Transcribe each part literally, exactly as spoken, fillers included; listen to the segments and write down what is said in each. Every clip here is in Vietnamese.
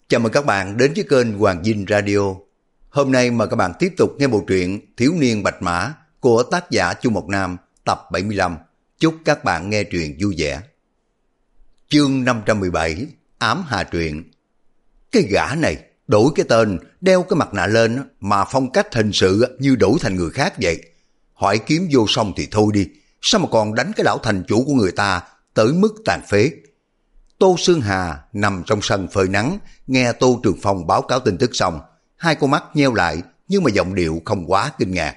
Chào mừng các bạn đến với kênh Hoàng Dinh Radio. Hôm nay mời các bạn tiếp tục nghe bộ truyện Thiếu niên Bạch Mã của tác giả Chu Mộc Nam tập bảy mươi lăm. Chúc các bạn nghe truyện vui vẻ. Chương năm trăm mười bảy, Ám Hà Truyện. Cái gã này đổi cái tên, đeo cái mặt nạ lên mà phong cách hình sự như đổi thành người khác vậy. Hỏi kiếm vô xong thì thôi đi, sao mà còn đánh cái lão thành chủ của người ta tới mức tàn phế. Tô Sương Hà nằm trong sân phơi nắng, nghe Tô Trường Phong báo cáo tin tức xong, hai con mắt nheo lại nhưng mà giọng điệu không quá kinh ngạc.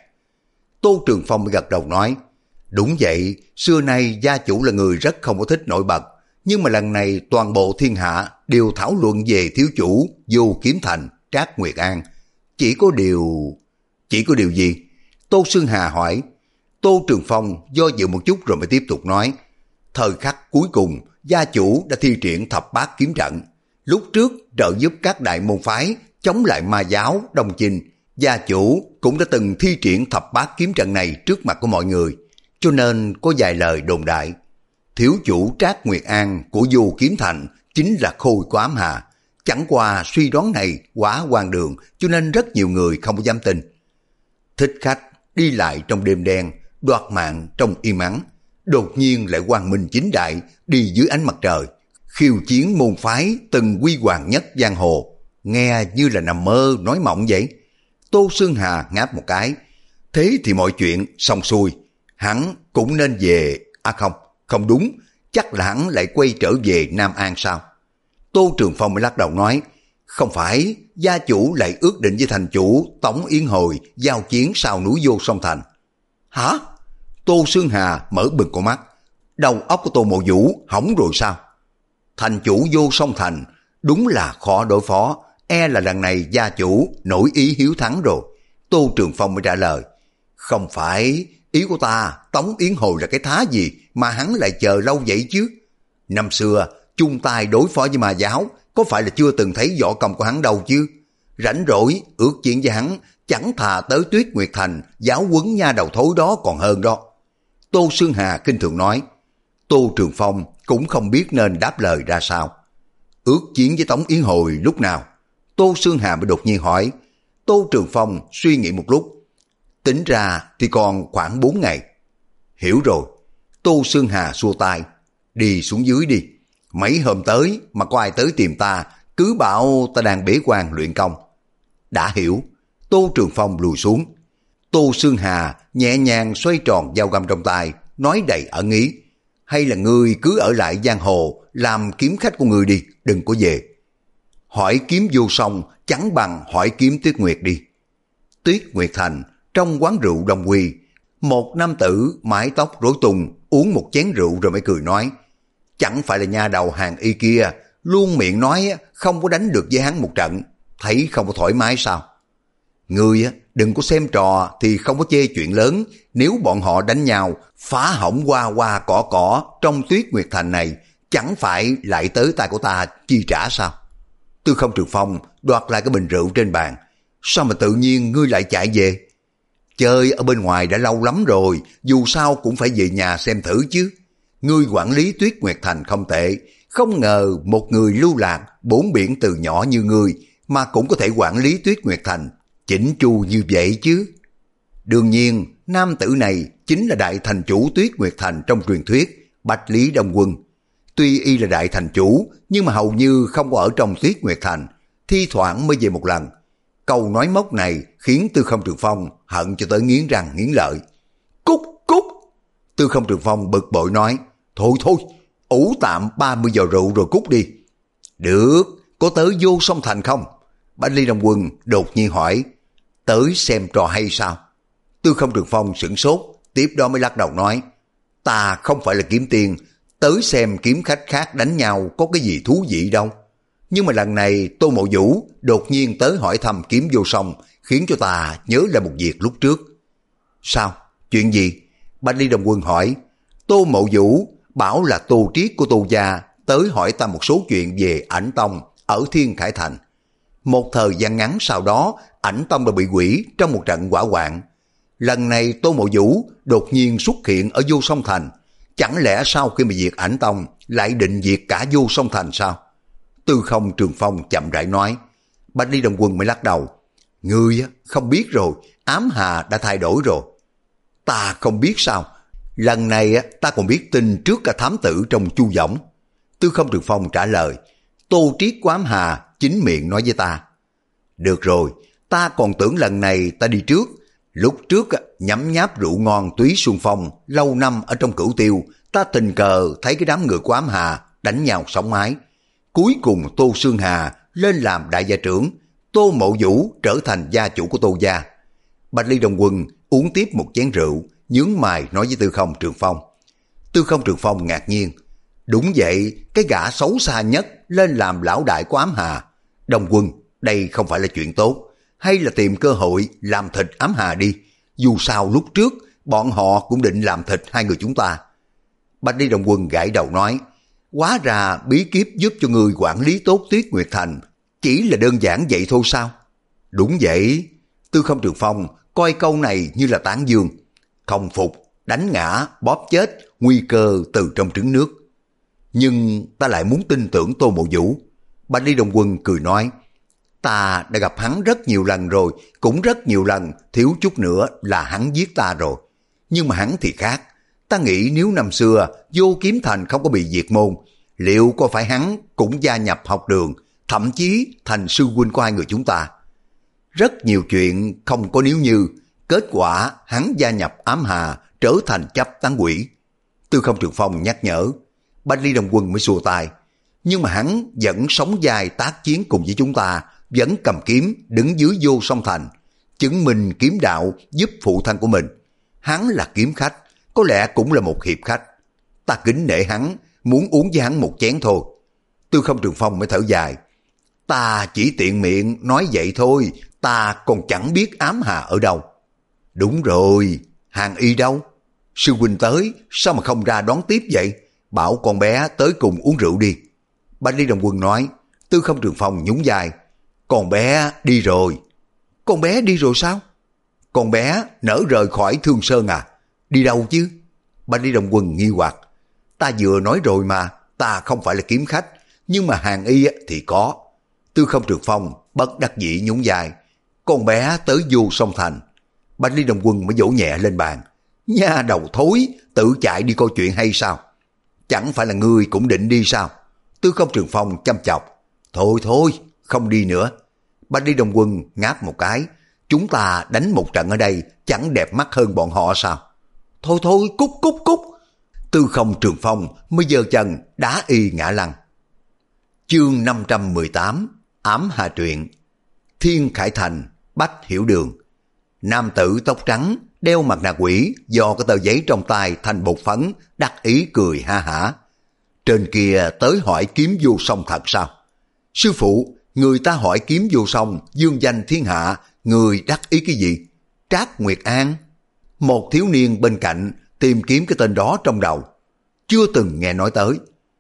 Tô Trường Phong gật đầu nói, đúng vậy, xưa nay gia chủ là người rất không có thích nổi bật, nhưng mà lần này toàn bộ thiên hạ đều thảo luận về thiếu chủ Vô Kiếm Thành, Trác Nguyệt An. Chỉ có điều... Chỉ có điều gì? Tô Sương Hà hỏi. Tô Trường Phong do dự một chút rồi mới tiếp tục nói, thời khắc cuối cùng, gia chủ đã thi triển thập bát kiếm trận. Lúc trước trợ giúp các đại môn phái chống lại ma giáo Đông Chinh, gia chủ cũng đã từng thi triển thập bát kiếm trận này trước mặt của mọi người, cho nên có vài lời đồn đại. Thiếu chủ Trác Nguyệt An của Vô Kiếm Thành chính là Khôi của Ám Hà. Chẳng qua suy đoán này quá hoang đường, cho nên rất nhiều người không dám tin. Thích khách đi lại trong đêm đen, đoạt mạng trong im ắng, đột nhiên lại quang minh chính đại đi dưới ánh mặt trời, khiêu chiến môn phái từng huy hoàng nhất giang hồ, nghe như là nằm mơ nói mộng vậy. Tô Sương Hà ngáp một cái, thế thì mọi chuyện xong xuôi, hắn cũng nên về. À không, không đúng, chắc là hắn lại quay trở về Nam An sao? Tô Trường Phong mới lắc đầu nói, không phải, gia chủ lại ước định với thành chủ Tống Yến Hồi giao chiến sau núi Vô Song Thành. Hả? Tô Sương Hà mở bừng con mắt, đầu óc của Tô Mộ Vũ hỏng rồi sao? Thành chủ Vô Song Thành đúng là khó đối phó, e là lần này gia chủ nổi ý hiếu thắng rồi. Tô Trường Phong mới trả lời, không phải, ý của ta Tống Yến Hồi là cái thá gì mà hắn lại chờ lâu vậy chứ? Năm xưa chung tay đối phó với ma giáo, có phải là chưa từng thấy võ công của hắn đâu chứ? Rảnh rỗi ước chiến với hắn, chẳng thà tới Tuyết Nguyệt Thành giáo huấn nha đầu thối đó còn hơn đó. Tô Sương Hà kinh thường nói. Tô Trường Phong cũng không biết nên đáp lời ra sao. Ước chiến với Tống Yến Hồi lúc nào? Tô Sương Hà mới đột nhiên hỏi. Tô Trường Phong suy nghĩ một lúc, tính ra thì còn khoảng bốn ngày. Hiểu rồi. Tô Sương Hà xua tay, đi xuống dưới đi, mấy hôm tới mà có ai tới tìm ta cứ bảo ta đang bế quan luyện công. Đã hiểu. Tô Trường Phong lùi xuống. Tô Sương Hà nhẹ nhàng xoay tròn dao găm trong tay, nói đầy ẩn ý, hay là ngươi cứ ở lại giang hồ làm kiếm khách của ngươi đi, đừng có về. Hỏi kiếm Vô Song chẳng bằng hỏi kiếm Tuyết Nguyệt đi. Tuyết Nguyệt Thành, trong quán rượu Đông Quy, một nam tử mái tóc rối tung uống một chén rượu rồi mới cười nói, chẳng phải là nha đầu hàng y kia luôn miệng nói không có đánh được với hắn một trận, thấy không có thoải mái sao? Ngươi đừng có xem trò thì không có chê chuyện lớn, nếu bọn họ đánh nhau phá hỏng hoa hoa cỏ cỏ trong Tuyết Nguyệt Thành này, chẳng phải lại tới tay của ta chi trả sao? Tư Không Trường Phong đoạt lại cái bình rượu trên bàn, sao mà tự nhiên ngươi lại chạy về? Chơi ở bên ngoài đã lâu lắm rồi, dù sao cũng phải về nhà xem thử chứ. Ngươi quản lý Tuyết Nguyệt Thành không tệ, không ngờ một người lưu lạc bốn biển từ nhỏ như ngươi mà cũng có thể quản lý Tuyết Nguyệt Thành chỉnh chu như vậy chứ. Đương nhiên, nam tử này chính là đại thành chủ Tuyết Nguyệt Thành trong truyền thuyết, Bạch Lý Đông Quân. Tuy y là đại thành chủ, nhưng mà hầu như không có ở trong Tuyết Nguyệt Thành, thi thoảng mới về một lần. Câu nói móc này khiến Tư Không Trường Phong hận cho tới nghiến răng nghiến lợi. Cút, cút! Tư Không Trường Phong bực bội nói, thôi thôi, ủ tạm ba mươi giờ rượu rồi cút đi. Được, có tới Vô Song Thành không? Bạch Lý Đông Quân đột nhiên hỏi, tới xem trò hay sao? Tư Không Trường Phong sửng sốt, tiếp đó mới lắc đầu nói, ta không phải là kiếm tiên, tới xem kiếm khách khác đánh nhau có cái gì thú vị đâu. Nhưng mà lần này Tô Mộ Vũ đột nhiên tới hỏi thăm kiếm Vô Song, khiến cho ta nhớ lại một việc lúc trước. Sao? Chuyện gì? Bạch Lý Đông Quân hỏi. Tô Mộ Vũ bảo là Tô Triết của Tô gia tới hỏi ta một số chuyện về Ảnh Tông ở Thiên Khải Thành. Một thời gian ngắn sau đó, Ảnh Tông đã bị hủy trong một trận hỏa hoạn. Lần này Tô Mộ Vũ đột nhiên xuất hiện ở Vô Song Thành. Chẳng lẽ sau khi mà diệt Ảnh Tông lại định diệt cả Vô Song Thành sao? Tư Không Trường Phong chậm rãi nói. Bạch Ly Đồng Quân mới lắc đầu. Ngươi không biết rồi, ám hà đã thay đổi rồi. Ta không biết sao, lần này ta còn biết tin trước cả thám tử trong Chu Võng. Tư Không Trường Phong trả lời. Tô Triết của ám hà chính miệng nói với ta. Được rồi, ta còn tưởng lần này ta đi trước. Lúc trước nhấm nháp rượu ngon túy xuân phong, lâu năm ở trong Cửu Tiêu, ta tình cờ thấy cái đám người của ám hà đánh nhau sóng mái. Cuối cùng Tô Sương Hà lên làm đại gia trưởng, Tô Mộ Vũ trở thành gia chủ của Tô gia. Bạch Ly Đồng Quân uống tiếp một chén rượu, nhướng mày nói với Tư Không Trường Phong. Tư Không Trường Phong ngạc nhiên. Đúng vậy, cái gã xấu xa nhất lên làm lão đại của ám hà. Đồng Quân, đây không phải là chuyện tốt, hay là tìm cơ hội làm thịt ám hà đi. Dù sao lúc trước, bọn họ cũng định làm thịt hai người chúng ta. Bạch Ly Đồng Quân gãi đầu nói. Hóa ra bí kíp giúp cho người quản lý tốt Tuyết Nguyệt Thành chỉ là đơn giản vậy thôi sao? Đúng vậy. Tư Không Trường Phong coi câu này như là tán dương. Không phục, đánh ngã, bóp chết, nguy cơ từ trong trứng nước. Nhưng ta lại muốn tin tưởng Tô Mộ Vũ. Bạch Ly Đồng Quân cười nói. Ta đã gặp hắn rất nhiều lần rồi, cũng rất nhiều lần, thiếu chút nữa là hắn giết ta rồi. Nhưng mà hắn thì khác. Ta nghĩ nếu năm xưa Vô Kiếm Thành không có bị diệt môn, liệu có phải hắn cũng gia nhập học đường, thậm chí thành sư huynh của hai người chúng ta. Rất nhiều chuyện không có nếu như, kết quả hắn gia nhập ám hà trở thành chấp tán quỷ. Tư Không Trường Phong nhắc nhở. Bạch Ly Đồng Quân mới xua tay. Nhưng mà hắn vẫn sống dài tác chiến cùng với chúng ta, vẫn cầm kiếm đứng dưới Vô Song Thành, chứng minh kiếm đạo giúp phụ thân của mình. Hắn là kiếm khách, có lẽ cũng là một hiệp khách. Ta kính nể hắn, muốn uống với hắn một chén thôi. Tư Không Trường Phong mới thở dài. Ta chỉ tiện miệng nói vậy thôi, ta còn chẳng biết ám hà ở đâu. Đúng rồi, Hàng Y đâu? Sư huynh tới, sao mà không ra đón tiếp vậy? Bảo con bé tới cùng uống rượu đi. Bạch Ly Đồng Quân nói. Tư Không Trường Phong nhún vai. Con bé đi rồi. Con bé đi rồi sao? Con bé nỡ rời khỏi Thương Sơn à? Đi đâu chứ? Bạch Ly Đồng Quân nghi hoặc. Ta vừa nói rồi mà, ta không phải là kiếm khách, nhưng mà Hàng Y thì có. Tư Không Trường Phong bất đắc dĩ nhún vai. Con bé tới Vô Song Thành. Bạch Ly Đồng Quân mới vỗ nhẹ lên bàn. Nha đầu thối, tự chạy đi coi chuyện hay sao? Chẳng phải là ngươi cũng định đi sao? Tư Không Trường Phong chăm chọc. Thôi thôi, không đi nữa. Bạch Ly Đồng Quân ngáp một cái. Chúng ta đánh một trận ở đây chẳng đẹp mắt hơn bọn họ sao? Thôi thôi, cút cút cút. Tư Không Trường Phong mới giơ chân đá y ngã lăn. Chương năm trăm mười tám. Ám Hà Truyện. Thiên Khải Thành, Bách Hiểu Đường. Nam tử tóc trắng, đeo mặt nạ quỷ, do cái tờ giấy trong tay thành bột phấn, đắc ý cười ha hả. Trên kia tới hỏi kiếm vô song thật sao? Sư phụ, người ta hỏi kiếm vô song, dương danh thiên hạ, người đắc ý cái gì? Trác Nguyệt An. Một thiếu niên bên cạnh tìm kiếm cái tên đó trong đầu. Chưa từng nghe nói tới.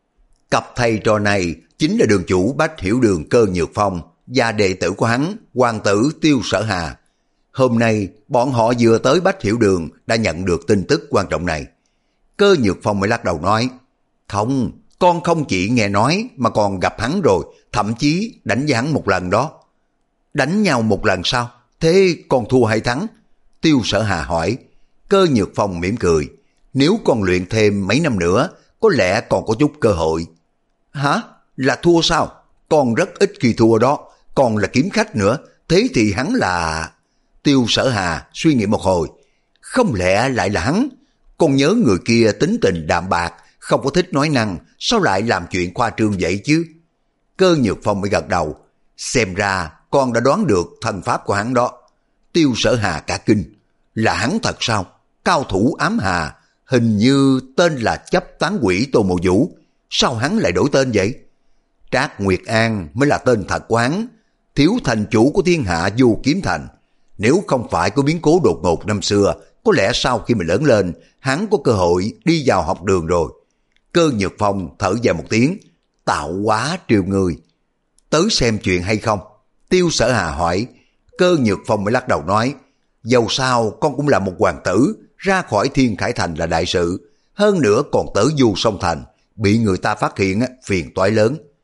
Cặp thầy trò này chính là đường chủ Bách Hiểu Đường Cơ Nhược Phong và đệ tử của hắn, hoàng tử Tiêu Sở Hà. Hôm nay, bọn họ vừa tới Bách Hiểu Đường đã nhận được tin tức quan trọng này. Cơ Nhược Phong mới lắc đầu nói, không, con không chỉ nghe nói mà còn gặp hắn rồi, thậm chí đánh với hắn một lần đó. Đánh nhau một lần sao? Thế con thua hay thắng? Tiêu Sở Hà hỏi. Cơ Nhược Phong mỉm cười, nếu con luyện thêm mấy năm nữa, có lẽ còn có chút cơ hội. Hả? Là thua sao? Con rất ít khi thua đó, còn là kiếm khách nữa, thế thì hắn là... Tiêu Sở Hà suy nghĩ một hồi. Không lẽ lại là hắn? Con nhớ người kia tính tình đạm bạc, không có thích nói năng, sao lại làm chuyện khoa trương vậy chứ? Cơ Nhược Phong mới gật đầu. Xem ra con đã đoán được thân pháp của hắn đó. Tiêu Sở Hà cả kinh. Là hắn thật sao? Cao thủ ám hà, hình như tên là chấp tán quỷ Tô Mộ Vũ. Sao hắn lại đổi tên vậy? Trác Nguyệt An mới là tên thật của hắn, thiếu thành chủ của thiên hạ Vô Kiếm Thành. Nếu không phải có biến cố đột ngột năm xưa, có lẽ sau khi mình lớn lên, hắn có cơ hội đi vào học đường rồi. Cơ Nhược Phong thở dài một tiếng, tạo hóa triều người. Tới xem chuyện hay không? Tiêu Sở Hà hỏi. Cơ Nhược Phong mới lắc đầu nói, dầu sao con cũng là một hoàng tử, ra khỏi Thiên Khải Thành là đại sự, hơn nữa còn tới Du Sông Thành, bị người ta phát hiện phiền toái lớn.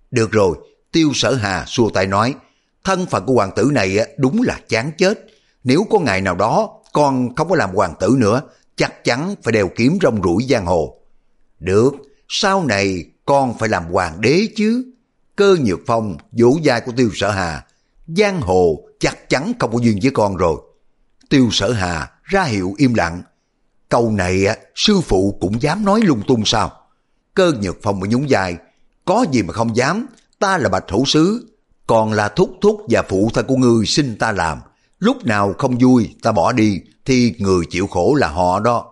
Được rồi, Tiêu Sở Hà xua tay nói, thân phận của hoàng tử này đúng là chán chết. Nếu có ngày nào đó con không có làm hoàng tử nữa, chắc chắn phải đeo kiếm rong ruổi giang hồ. Được, sau này con phải làm hoàng đế chứ. Cơ Nhược Phong vỗ vai của Tiêu Sở Hà, giang hồ chắc chắn không có duyên với con rồi. Tiêu Sở Hà ra hiệu im lặng. Câu này sư phụ cũng dám nói lung tung sao? Cơ Nhược Phong mới nhún vai, có gì mà không dám, ta là Bạch Hổ Sứ, còn là thúc thúc và phụ thân của ngươi xin ta làm. Lúc nào không vui ta bỏ đi thì người chịu khổ là họ đó.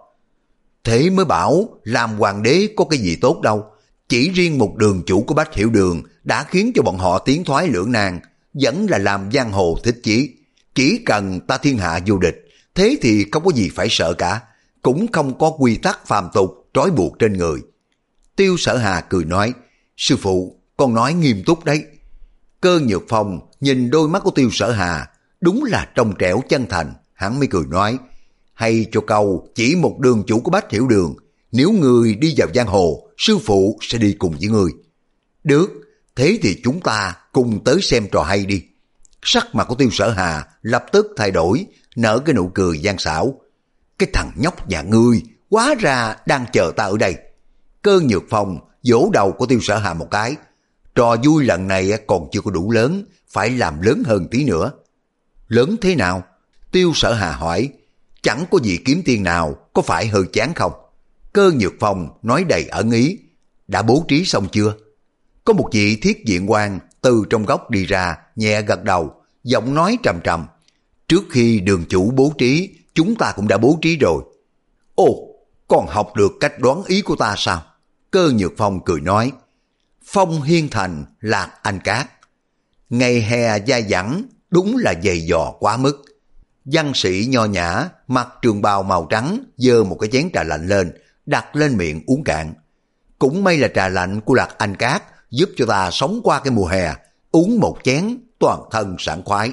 Thế mới bảo làm hoàng đế có cái gì tốt đâu. Chỉ riêng một đường chủ của Bách Hiểu Đường đã khiến cho bọn họ tiến thoái lưỡng nan, vẫn là làm giang hồ thích chí. Chỉ cần ta thiên hạ vô địch, thế thì không có gì phải sợ cả, cũng không có quy tắc phàm tục trói buộc trên người. Tiêu Sở Hà cười nói, sư phụ, con nói nghiêm túc đấy. Cơ Nhược Phong nhìn đôi mắt của Tiêu Sở Hà, đúng là trong trẻo chân thành, hắn mới cười nói, hay cho câu chỉ một đường chủ của Bách Hiểu Đường, nếu người đi vào giang hồ, sư phụ sẽ đi cùng với người. Được, thế thì chúng ta cùng tới xem trò hay đi. Sắc mặt của Tiêu Sở Hà lập tức thay đổi, nở cái nụ cười gian xảo. Cái thằng nhóc nhà ngươi, hóa ra đang chờ ta ở đây. Cơ Nhược Phong vỗ đầu của Tiêu Sở Hà một cái. Trò vui lần này còn chưa có đủ lớn, phải làm lớn hơn tí nữa. Lớn thế nào? Tiêu Sở Hà hỏi. Chẳng có gì kiếm tiền nào, có phải hơi chán không? Cơ Nhược Phong nói đầy ẩn ý. Đã bố trí xong chưa? Có một vị thiết diện quan từ trong góc đi ra, nhẹ gật đầu, giọng nói trầm trầm. Trước khi đường chủ bố trí, chúng ta cũng đã bố trí rồi. Ồ, còn học được cách đoán ý của ta sao? Cơ Nhược Phong cười nói. Phong Hiên Thành, Lạc Anh Cát. Ngày hè dai dẳng, đúng là dày dò quá mức. Văn sĩ nho nhã, mặc trường bào màu trắng, giơ một cái chén trà lạnh lên, đặt lên miệng uống cạn. Cũng may là trà lạnh của Lạc Anh Cát giúp cho ta sống qua cái mùa hè, uống một chén toàn thân sảng khoái.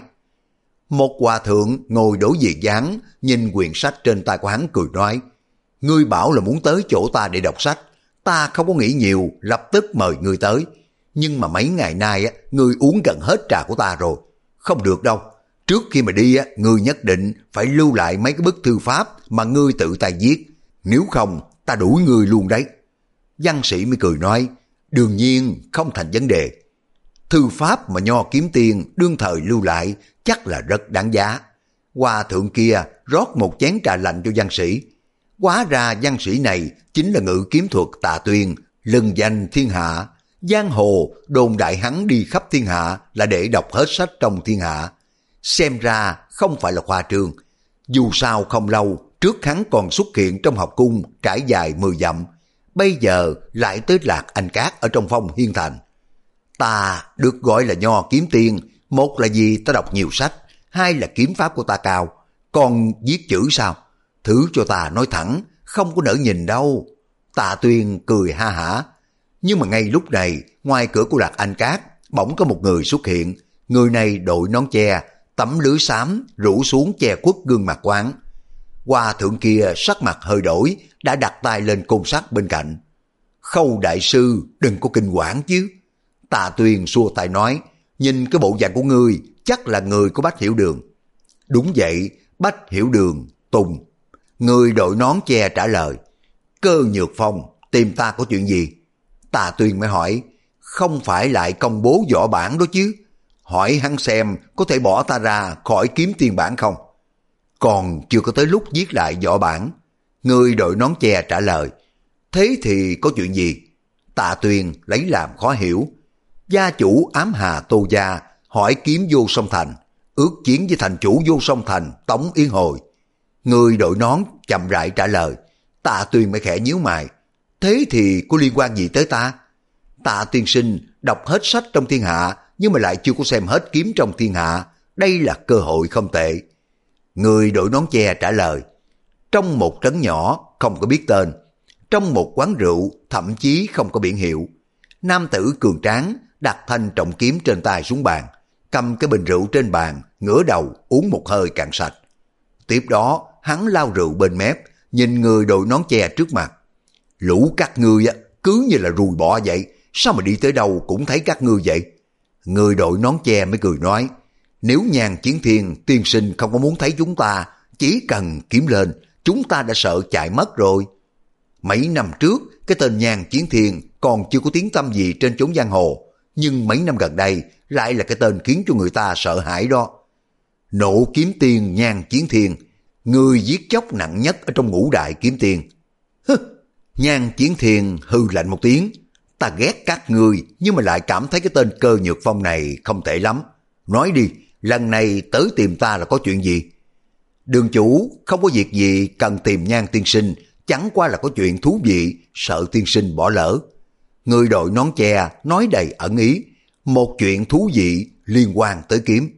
Một hòa thượng ngồi đối diện gián, nhìn quyển sách trên tay của hắn cười nói, ngươi bảo là muốn tới chỗ ta để đọc sách, ta không có nghĩ nhiều, lập tức mời ngươi tới. Nhưng mà mấy ngày nay ngươi uống gần hết trà của ta rồi. Không được đâu, trước khi mà đi ngươi nhất định phải lưu lại mấy cái bức thư pháp mà ngươi tự tay viết, nếu không ta đuổi ngươi luôn đấy. Văn sĩ mới cười nói, đương nhiên không thành vấn đề. Thư pháp mà Nho Kiếm Tiên đương thời lưu lại chắc là rất đáng giá. Hòa thượng kia rót một chén trà lạnh cho văn sĩ. Hóa ra văn sĩ này chính là ngự kiếm thuật Tạ Tuyên, lừng danh thiên hạ. Giang hồ đồn đại hắn đi khắp thiên hạ là để đọc hết sách trong thiên hạ. Xem ra không phải là khoa trương. Dù sao không lâu trước hắn còn xuất hiện trong học cung trải dài mười dặm, bây giờ lại tới Lạc Anh Cát ở trong Phong Hiên Thành. Ta được gọi là Nho Kiếm Tiên, một là vì ta đọc nhiều sách, hai là kiếm pháp của ta cao. Còn viết chữ sao? Thử cho ta nói thẳng, không có nỡ nhìn đâu. Tạ Tuyên cười ha hả. Nhưng mà ngay lúc này, ngoài cửa của Lạc Anh Cát, bỗng có một người xuất hiện. Người này đội nón che, tấm lưới xám rủ xuống che khuất gương mặt quán. Hòa thượng kia sắc mặt hơi đổi, đã đặt tay lên côn sắt bên cạnh. Khâu đại sư, đừng có kinh quản chứ. Tạ Tuyên xua tay nói, nhìn cái bộ dạng của ngươi, chắc là người của Bách Hiểu Đường. Đúng vậy, Bách Hiểu Đường, Tùng. Người đội nón che trả lời, Cơ Nhược Phong, tìm ta có chuyện gì? Tạ Tuyên mới hỏi, không phải lại công bố võ bản đó chứ? Hỏi hắn xem có thể bỏ ta ra khỏi kiếm tiên bản không? Còn chưa có tới lúc viết lại võ bản. Người đội nón che trả lời, thế thì có chuyện gì? Tạ Tuyên lấy làm khó hiểu. Gia chủ Ám Hà Tô Gia hỏi kiếm Vô Song Thành, ước chiến với thành chủ Vô Song Thành Tống Yên Hồi. Người đội nón chậm rãi trả lời. Tạ Tuyên mới khẽ nhíu mày, thế thì có liên quan gì tới ta? Tạ tiên sinh đọc hết sách trong thiên hạ, nhưng mà lại chưa có xem hết kiếm trong thiên hạ, đây là cơ hội không tệ. Người đội nón che trả lời, trong một trấn nhỏ không có biết tên, trong một quán rượu thậm chí không có biển hiệu. Nam tử cường tráng đặt thanh trọng kiếm trên tay xuống bàn, cầm cái bình rượu trên bàn, ngửa đầu uống một hơi cạn sạch. Tiếp đó hắn lao rượu bên mép, nhìn người đội nón che trước mặt. Lũ các ngươi cứ như là ruồi bọ vậy, sao mà đi tới đâu cũng thấy các ngươi vậy? Người đội nón che mới cười nói, nếu Nhan Chiến Thiên tiên sinh không có muốn thấy chúng ta, chỉ cần kiếm lên, chúng ta đã sợ chạy mất rồi. Mấy năm trước, cái tên Nhan Chiến Thiên còn chưa có tiếng tăm gì trên chốn giang hồ, nhưng mấy năm gần đây lại là cái tên khiến cho người ta sợ hãi đó. Nộ kiếm tiên Nhan Chiến Thiên, người giết chóc nặng nhất ở trong ngũ đại kiếm tiên. Hứ, Nhan Chiến Thiên hư lạnh một tiếng, ta ghét các người nhưng mà lại cảm thấy cái tên Cơ Nhược Phong này không tệ lắm. Nói đi, lần này tới tìm ta là có chuyện gì? Đường chủ không có việc gì cần tìm Nhan tiên sinh, chẳng qua là có chuyện thú vị, sợ tiên sinh bỏ lỡ. Người đội nón che nói đầy ẩn ý, một chuyện thú vị liên quan tới kiếm.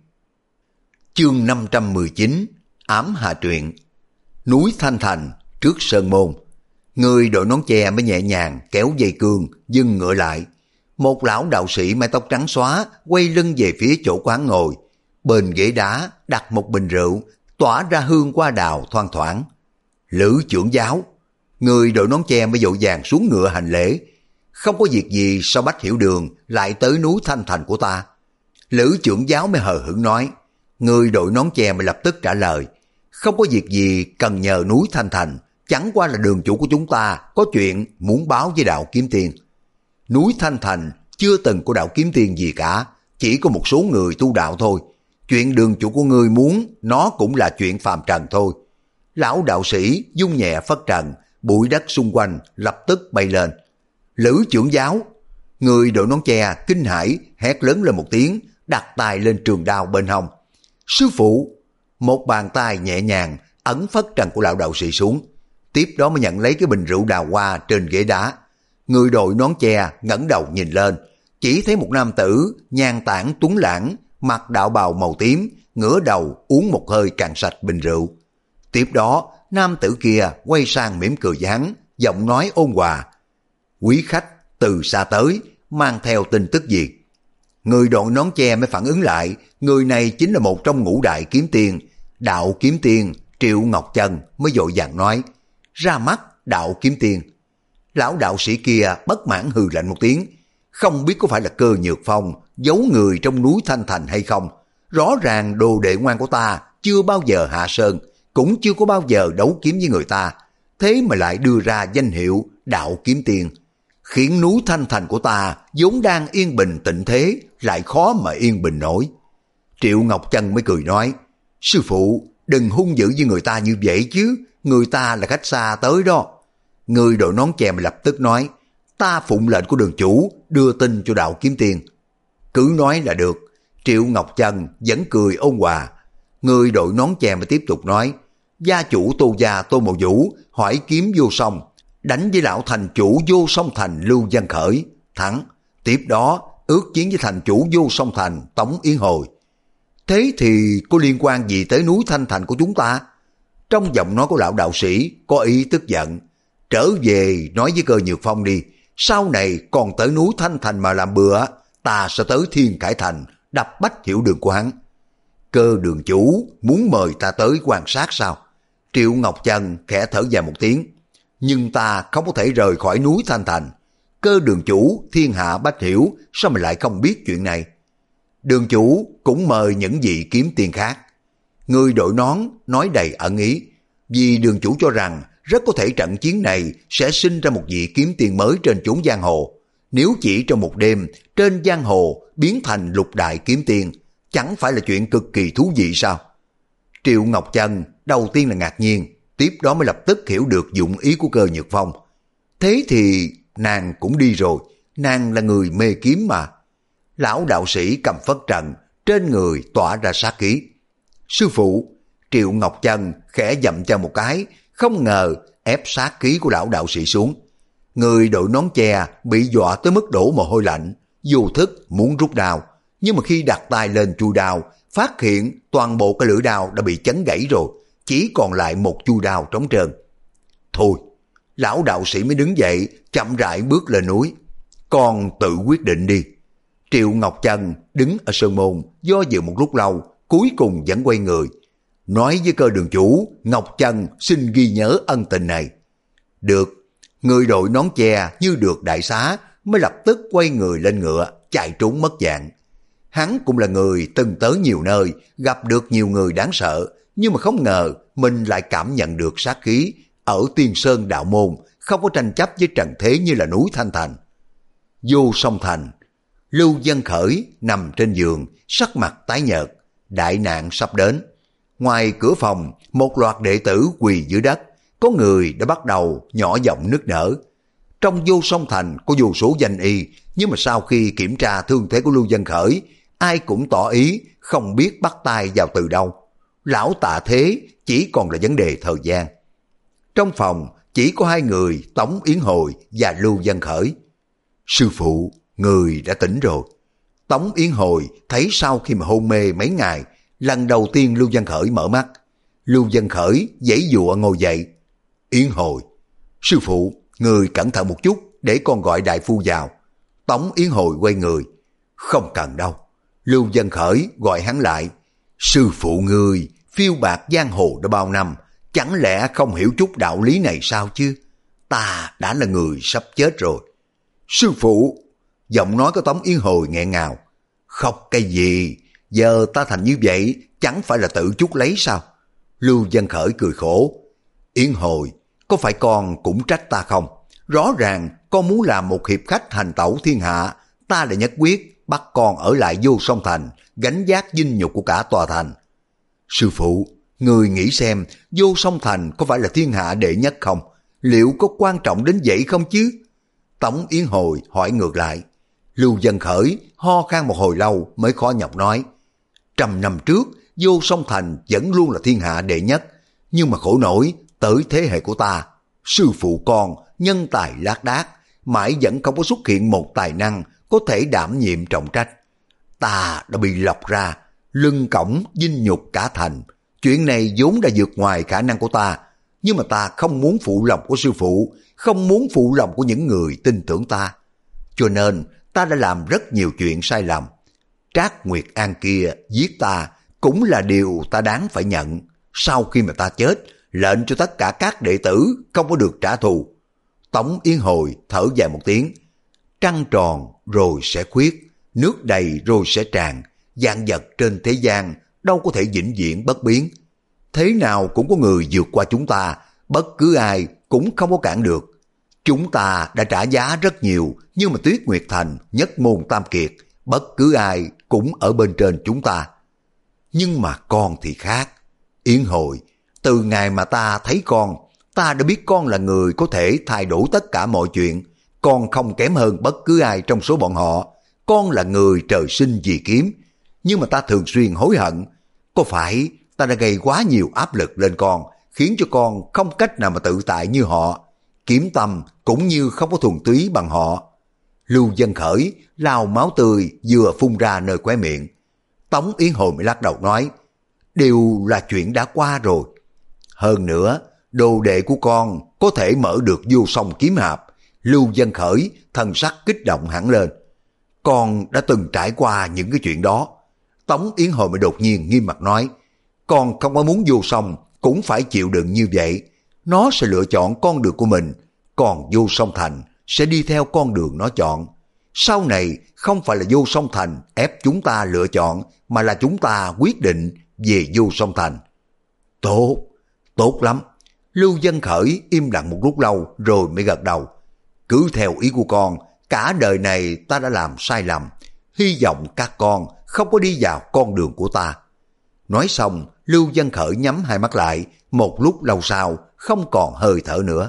Chương năm trăm mười chín, ám hạ truyện. Núi Thanh Thành, trước sơn môn. Người đội nón che mới nhẹ nhàng kéo dây cương, dừng ngựa lại. Một lão đạo sĩ mái tóc trắng xóa quay lưng về phía chỗ quán ngồi. Bên ghế đá đặt một bình rượu, tỏa ra hương hoa đào thoang thoảng. Lữ trưởng giáo. Người đội nón che mới vội vàng xuống ngựa hành lễ. Không có việc gì sao Bách Hiểu Đường lại tới núi Thanh Thành của ta? Lữ trưởng giáo mới hờ hững nói. Người đội nón che mới lập tức trả lời. Không có việc gì cần nhờ núi Thanh Thành, chẳng qua là đường chủ của chúng ta có chuyện muốn báo với đạo kiếm tiên. Núi Thanh Thành chưa từng có đạo kiếm tiên gì cả, chỉ có một số người tu đạo thôi. Chuyện đường chủ của ngươi muốn, nó cũng là chuyện phàm trần thôi. Lão đạo sĩ dung nhẹ phất trần, bụi đất xung quanh lập tức bay lên. Lữ trưởng giáo. Người đội nón che kinh hãi hét lớn lên một tiếng, đặt tay lên trường đao bên hông. Sư phụ. Một bàn tay nhẹ nhàng ấn phất trần của lão đạo sĩ xuống, tiếp đó mới nhận lấy cái bình rượu đào hoa trên ghế đá. Người đội nón che ngẩng đầu nhìn lên, chỉ thấy một nam tử nhan tản tuấn lãng, mặc đạo bào màu tím, ngửa đầu uống một hơi cạn sạch bình rượu. Tiếp đó nam tử kia quay sang mỉm cười với hắn, giọng nói ôn hòa. Quý khách từ xa tới, mang theo tin tức gì? Người đội nón che mới phản ứng lại, người này chính là một trong ngũ đại kiếm tiên, đạo kiếm tiên Triệu Ngọc Chân, mới vội vàng nói. Ra mắt đạo kiếm tiên. Lão đạo sĩ kia bất mãn hừ lạnh một tiếng, không biết có phải là Cơ Nhược Phong giấu người trong núi Thanh Thành hay không. Rõ ràng đồ đệ ngoan của ta chưa bao giờ hạ sơn, cũng chưa có bao giờ đấu kiếm với người ta, thế mà lại đưa ra danh hiệu đạo kiếm tiên, khiến núi Thanh Thành của ta vốn đang yên bình tịnh thế lại khó mà yên bình nổi. Triệu Ngọc Chân mới cười nói, sư phụ đừng hung dữ với người ta như vậy chứ, người ta là khách xa tới đó. Người đội nón che lập tức nói, ta phụng lệnh của đường chủ đưa tin cho đạo kiếm tiên. Cứ nói là được. Triệu Ngọc Chân vẫn cười ôn hòa. Người đội nón che mà tiếp tục nói, gia chủ Tô gia Tô Mộ Vũ hỏi kiếm vô song, đánh với lão thành chủ vô song thành Lưu Văn Khởi, thắng. Tiếp đó ước chiến với thành chủ vô song thành Tống Yến Hồi. Thế thì có liên quan gì tới núi Thanh Thành của chúng ta? Trong giọng nói của lão đạo sĩ có ý tức giận. Trở về nói với Cơ Nhược Phong đi, sau này còn tới núi Thanh Thành mà làm bừa, ta sẽ tới Thiên Khải Thành đập Bách Hiểu Đường của hắn. Cơ đường chủ muốn mời ta tới quan sát sao? Triệu Ngọc Chân khẽ thở dài một tiếng. Nhưng ta không có thể rời khỏi núi Thanh Thành. Cơ đường chủ thiên hạ Bách Hiểu sao mà lại không biết chuyện này? Đường chủ cũng mời những vị kiếm tiên khác. Người đội nón nói đầy ẩn ý, vì đường chủ cho rằng rất có thể trận chiến này sẽ sinh ra một vị kiếm tiên mới trên chốn giang hồ. Nếu chỉ trong một đêm trên giang hồ biến thành lục đại kiếm tiên, chẳng phải là chuyện cực kỳ thú vị sao? Triệu Ngọc Chân đầu tiên là ngạc nhiên, tiếp đó mới lập tức hiểu được dụng ý của Cơ Nhược Phong. Thế thì nàng cũng đi rồi, nàng là người mê kiếm mà. Lão đạo sĩ cầm phất trần, trên người tỏa ra sát khí. Sư phụ. Triệu Ngọc Chân khẽ dậm chân một cái, không ngờ ép sát khí của lão đạo sĩ xuống. Người đội nón che bị dọa tới mức đổ mồ hôi lạnh, vô thức muốn rút đao, nhưng mà khi đặt tay lên chui đao, phát hiện toàn bộ cái lưỡi đao đã bị chấn gãy rồi, chỉ còn lại một chui đao trống trơn. Thôi, lão đạo sĩ mới đứng dậy, chậm rãi bước lên núi. Con tự quyết định đi. Triệu Ngọc Chân đứng ở sơn môn, do dự một lúc lâu, cuối cùng vẫn quay người. Nói với Cơ đường chủ, Ngọc Chân xin ghi nhớ ân tình này. Được. Người đội nón che như được đại xá, mới lập tức quay người lên ngựa, chạy trốn mất dạng. Hắn cũng là người từng tới nhiều nơi, gặp được nhiều người đáng sợ, nhưng mà không ngờ mình lại cảm nhận được sát khí ở Tiên Sơn đạo môn, không có tranh chấp với trần thế như là núi Thanh Thành. Vô Song Thành, Lưu Vân Khởi nằm trên giường, sắc mặt tái nhợt, đại nạn sắp đến. Ngoài cửa phòng, một loạt đệ tử quỳ dưới đất, có người đã bắt đầu nhỏ giọng nức nở. Trong Vô Song Thành có vô số danh y, nhưng mà sau khi kiểm tra thương thế của Lưu Vân Khởi, ai cũng tỏ ý không biết bắt tay vào từ đâu. Lão tạ thế chỉ còn là vấn đề thời gian. Trong phòng chỉ có hai người, Tống Yến Hồi và Lưu Vân Khởi. Sư phụ, người đã tỉnh rồi. Tống Yến Hồi thấy sau khi mà hôn mê mấy ngày, lần đầu tiên Lưu Vân Khởi mở mắt. Lưu Vân Khởi giãy giụa ngồi dậy. Yến Hồi, sư phụ, người cẩn thận một chút để con gọi đại phu vào. Tống Yến Hồi quay người. Không cần đâu. Lưu Vân Khởi gọi hắn lại. Sư phụ ngươi phiêu bạt giang hồ đã bao năm, chẳng lẽ không hiểu chút đạo lý này sao chứ? Ta đã là người sắp chết rồi. Sư phụ, giọng nói của Tống Yến Hồi nghẹn ngào. Khóc cái gì? Giờ ta thành như vậy chẳng phải là tự chuốc lấy sao? Lưu Vân Khởi cười khổ. Yến Hồi, có phải con cũng trách ta không? Rõ ràng con muốn làm một hiệp khách hành tẩu thiên hạ, ta lại nhất quyết bắt con ở lại Vô Song Thành, gánh vác vinh nhục của cả tòa thành. Sư phụ, người nghĩ xem, Vô Song Thành có phải là thiên hạ đệ nhất không? Liệu có quan trọng đến vậy không chứ? Tống Yến Hồi hỏi ngược lại. Lưu Vân Khởi ho khan một hồi lâu mới khó nhọc nói. Trăm năm trước, Vô Song Thành vẫn luôn là thiên hạ đệ nhất, nhưng mà khổ nổi tới thế hệ của ta, sư phụ con nhân tài lác đác, mãi vẫn không có xuất hiện một tài năng có thể đảm nhiệm trọng trách. Ta đã bị lọc ra, lưng cõng vinh nhục cả thành. Chuyện này vốn đã vượt ngoài khả năng của ta, nhưng mà ta không muốn phụ lòng của sư phụ, không muốn phụ lòng của những người tin tưởng ta. Cho nên ta đã làm rất nhiều chuyện sai lầm. Trác Nguyệt An kia giết ta cũng là điều ta đáng phải nhận. Sau khi mà ta chết, lệnh cho tất cả các đệ tử không có được trả thù. Tống Yến Hồi thở dài một tiếng. Trăng tròn rồi sẽ khuyết, nước đầy rồi sẽ tràn. Vạn vật trên thế gian đâu có thể vĩnh viễn bất biến. Thế nào cũng có người vượt qua chúng ta, bất cứ ai cũng không có cản được. Chúng ta đã trả giá rất nhiều, nhưng mà Tuyết Nguyệt Thành, nhất môn tam kiệt, bất cứ ai cũng ở bên trên chúng ta. Nhưng mà con thì khác. Yến Hồi, từ ngày mà ta thấy con, ta đã biết con là người có thể thay đổi tất cả mọi chuyện. Con không kém hơn bất cứ ai trong số bọn họ. Con là người trời sinh vì kiếm. Nhưng mà ta thường xuyên hối hận. Có phải ta đã gây quá nhiều áp lực lên con, khiến cho con không cách nào mà tự tại như họ. Kiếm tâm cũng như không có thuần túy bằng họ. Lưu Vân Khởi lao máu tươi vừa phun ra nơi khóe miệng. Tống Yến Hồi mới lắc đầu nói, đều là chuyện đã qua rồi. Hơn nữa, đồ đệ của con có thể mở được Vô Song kiếm hạp. Lưu Vân Khởi thần sắc kích động hẳn lên. Con đã từng trải qua những cái chuyện đó. Tống Yến Hồi mới đột nhiên nghiêm mặt nói, con không có muốn Vô Song cũng phải chịu đựng như vậy. Nó sẽ lựa chọn con đường của mình, còn Vô Song Thành sẽ đi theo con đường nó chọn. Sau này không phải là Vô Song Thành ép chúng ta lựa chọn, mà là chúng ta quyết định về Vô Song Thành. Tốt, tốt lắm. Lưu Vân Khởi im lặng một lúc lâu rồi mới gật đầu. Cứ theo ý của con, cả đời này ta đã làm sai lầm. Hy vọng các con không có đi vào con đường của ta. Nói xong, Lưu Vân Khởi nhắm hai mắt lại, một lúc lâu sau không còn hơi thở nữa.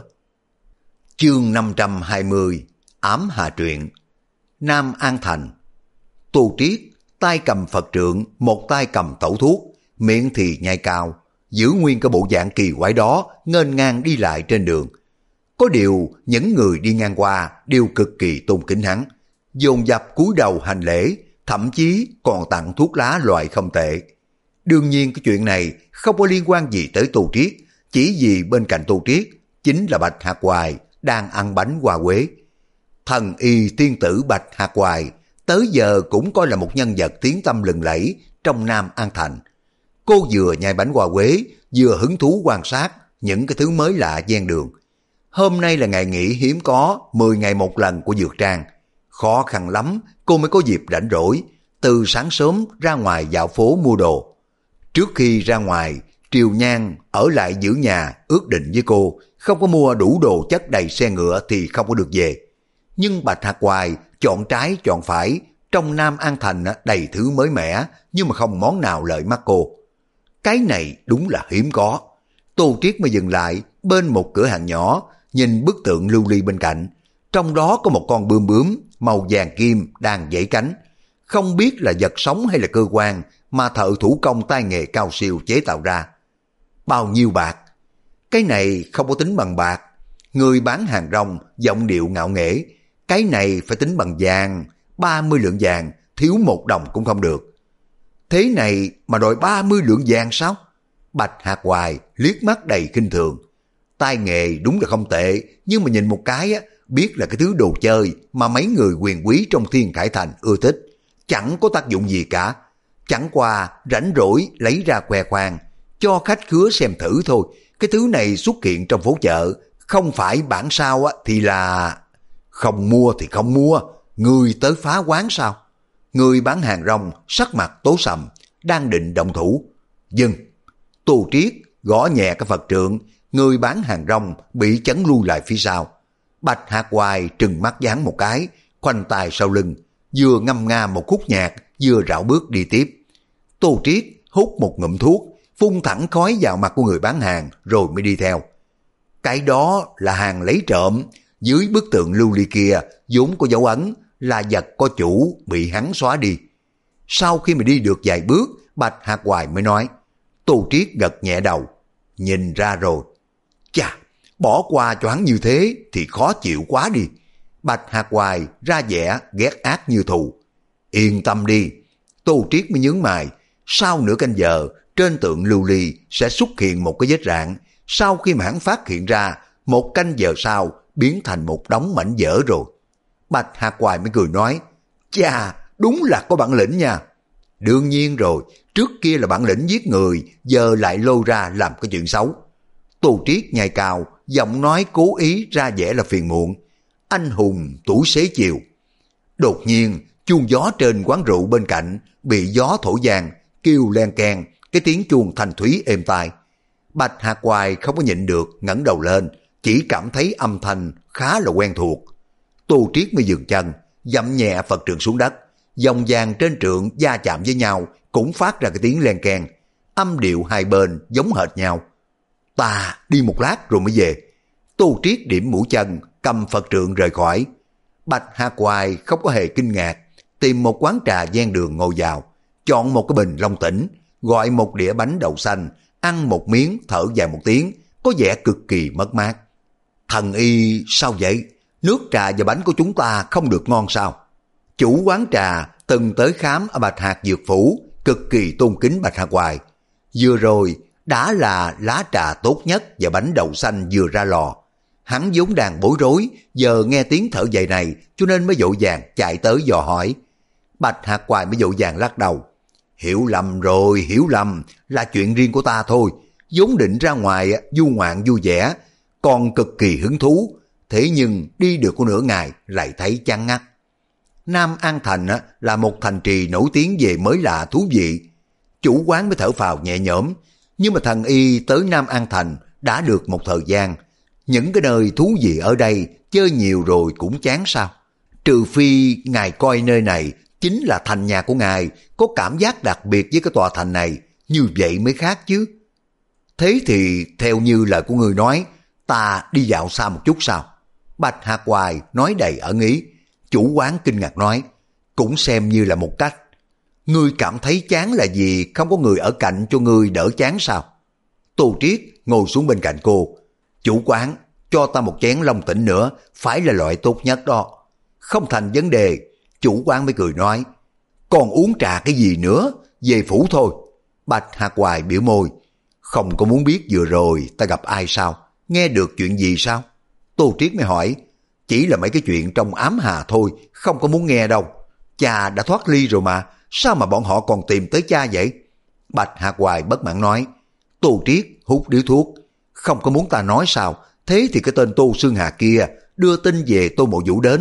Chương năm trăm hai mươi, Ám Hà Truyện. Nam An Thành. Tô Triết tay cầm Phật trượng, một tay cầm tẩu thuốc, miệng thì nhai cao, giữ nguyên cái bộ dạng kỳ quái đó, nghênh ngang đi lại trên đường. Có điều những người đi ngang qua đều cực kỳ tôn kính hắn, dồn dập cúi đầu hành lễ, thậm chí còn tặng thuốc lá loại không tệ. Đương nhiên cái chuyện này không có liên quan gì tới Tô Triết, chỉ vì bên cạnh Tô Triết chính là Bạch Hạc Hoài đang ăn bánh hoa quế. Thần y tiên tử Bạch Hạc Hoài tới giờ cũng coi là một nhân vật tiếng tăm lừng lẫy trong Nam An Thành. Cô vừa nhai bánh hoa quế, vừa hứng thú quan sát những cái thứ mới lạ ven đường. Hôm nay là ngày nghỉ hiếm có mười ngày một lần của Dược Trang. Khó khăn lắm cô mới có dịp rảnh rỗi, từ sáng sớm ra ngoài dạo phố mua đồ. Trước khi ra ngoài, Triều Nhan ở lại giữ nhà ước định với cô, không có mua đủ đồ chất đầy xe ngựa thì không có được về. Nhưng Bạch Hạc Hoài chọn trái chọn phải, trong Nam An Thành đầy thứ mới mẻ nhưng mà không món nào lợi mắt cô. Cái này đúng là hiếm có. Tô Triết mới dừng lại bên một cửa hàng nhỏ, nhìn bức tượng lưu ly bên cạnh. Trong đó có một con bươm bướm màu vàng kim đang giãy cánh. Không biết là vật sống hay là cơ quan mà thợ thủ công tay nghề cao siêu chế tạo ra. Bao nhiêu bạc? Cái này không có tính bằng bạc. Người bán hàng rong giọng điệu ngạo nghễ. Cái này phải tính bằng vàng, ba mươi lượng vàng, thiếu một đồng cũng không được. Thế này mà đòi ba mươi lượng vàng sao? Bạch Hạc Hoài liếc mắt đầy khinh thường. Tay nghề đúng là không tệ, nhưng mà nhìn một cái á, biết là cái thứ đồ chơi mà mấy người quyền quý trong Thiên Khải Thành ưa thích. Chẳng có tác dụng gì cả. Chẳng qua rảnh rỗi lấy ra khoe khoang, cho khách khứa xem thử thôi. Cái thứ này xuất hiện trong phố chợ, không phải bản sao á, thì là... Không mua thì không mua, người tới phá quán sao? Người bán hàng rong sắc mặt tối sầm, đang định động thủ. Dừng! Tô Triết gõ nhẹ cái Phật trượng, người bán hàng rong bị chấn lui lại phía sau. Bạch Hạc Hoài trừng mắt giáng một cái, khoanh tay sau lưng, vừa ngâm nga một khúc nhạc, vừa rảo bước đi tiếp. Tô Triết hút một ngụm thuốc, phun thẳng khói vào mặt của người bán hàng rồi mới đi theo. Cái đó là hàng lấy trộm, dưới bức tượng lưu ly kia vốn có dấu ấn là vật có chủ bị hắn xóa đi. Sau khi mà đi được vài bước, Bạch Hạc Hoài mới nói. Tô Triết gật nhẹ đầu. Nhìn ra rồi. Chà, bỏ qua cho hắn như thế thì khó chịu quá đi. Bạch Hạc Hoài ra vẻ ghét ác như thù. Yên tâm đi. Tô Triết mới nhướng mày. Sau nửa canh giờ, trên tượng lưu ly sẽ xuất hiện một cái vết rạn. Sau khi mà hắn phát hiện ra, một canh giờ sau biến thành một đống mảnh vỡ rồi. Bạch Hạc Hoài mới cười nói. Chà, đúng là có bản lĩnh nha. Đương nhiên rồi, trước kia là bản lĩnh giết người, giờ lại lôi ra làm cái chuyện xấu. Tô Triết nhai cao, giọng nói cố ý ra vẻ là phiền muộn. Anh hùng tuổi xế chiều. Đột nhiên, chuông gió trên quán rượu bên cạnh bị gió thổi vang, kêu len keng, cái tiếng chuông thanh thúy êm tai. Bạch Hạc Hoài không có nhịn được, ngẩng đầu lên, chỉ cảm thấy âm thanh khá là quen thuộc. Tô Triết mới dừng chân, dậm nhẹ Phật trượng xuống đất, dòng vàng trên trượng va chạm với nhau cũng phát ra cái tiếng len keng, âm điệu hai bên giống hệt nhau. Ta đi một lát rồi mới về. Tô Triết điểm mũi chân, cầm Phật trượng rời khỏi. Bạch Hạc Hoài không có hề kinh ngạc, tìm một quán trà ven đường ngồi vào, chọn một cái bình long tỉnh, gọi một đĩa bánh đậu xanh, ăn một miếng thở dài một tiếng, có vẻ cực kỳ mất mát. Thần y sao vậy? Nước trà và bánh của chúng ta không được ngon sao? Chủ quán trà từng tới khám ở Bạch Hạc Dược Phủ, cực kỳ tôn kính Bạch Hạc Hoài. Vừa rồi đã là lá trà tốt nhất và bánh đậu xanh vừa ra lò. Hắn vốn đang bối rối, giờ nghe tiếng thở dài này cho nên mới vội vàng chạy tới dò hỏi. Bạch Hạc Hoài mới vội vàng lắc đầu. Hiểu lầm rồi, hiểu lầm, là chuyện riêng của ta thôi. Vốn định ra ngoài du ngoạn vui vẻ, còn cực kỳ hứng thú. Thế nhưng đi được có nửa ngày lại thấy chán ngắt. Nam An Thành là một thành trì nổi tiếng về mới lạ thú vị. Chủ quán mới thở phào nhẹ nhõm. Nhưng mà thần y tới Nam An Thành đã được một thời gian. Những cái nơi thú vị ở đây chơi nhiều rồi cũng chán sao? Trừ phi ngài coi nơi này chính là thành nhà của ngài, có cảm giác đặc biệt với cái tòa thành này, như vậy mới khác chứ. Thế thì theo như lời của người nói, ta đi dạo xa một chút sao? Bạch Hạc Hoài nói đầy ẩn ý. Chủ quán kinh ngạc nói, cũng xem như là một cách. Ngươi cảm thấy chán là gì không có người ở cạnh cho ngươi đỡ chán sao? Tô Triết ngồi xuống bên cạnh cô. Chủ quán, cho ta một chén long tỉnh nữa, phải là loại tốt nhất đó. Không thành vấn đề. Chủ quán mới cười nói, còn uống trà cái gì nữa, về phủ thôi. Bạch Hạc Hoài biểu môi, không có muốn biết vừa rồi ta gặp ai sao, nghe được chuyện gì sao? Tô Triết mới hỏi, chỉ là mấy cái chuyện trong ám hà thôi, không có muốn nghe đâu. Cha đã thoát ly rồi mà, sao mà bọn họ còn tìm tới cha vậy? Bạch Hạc Hoài bất mãn nói. Tô Triết hút điếu thuốc, không có muốn ta nói sao? Thế thì cái tên Tô Xương Hà kia đưa tin về Tô Mộ Vũ đến,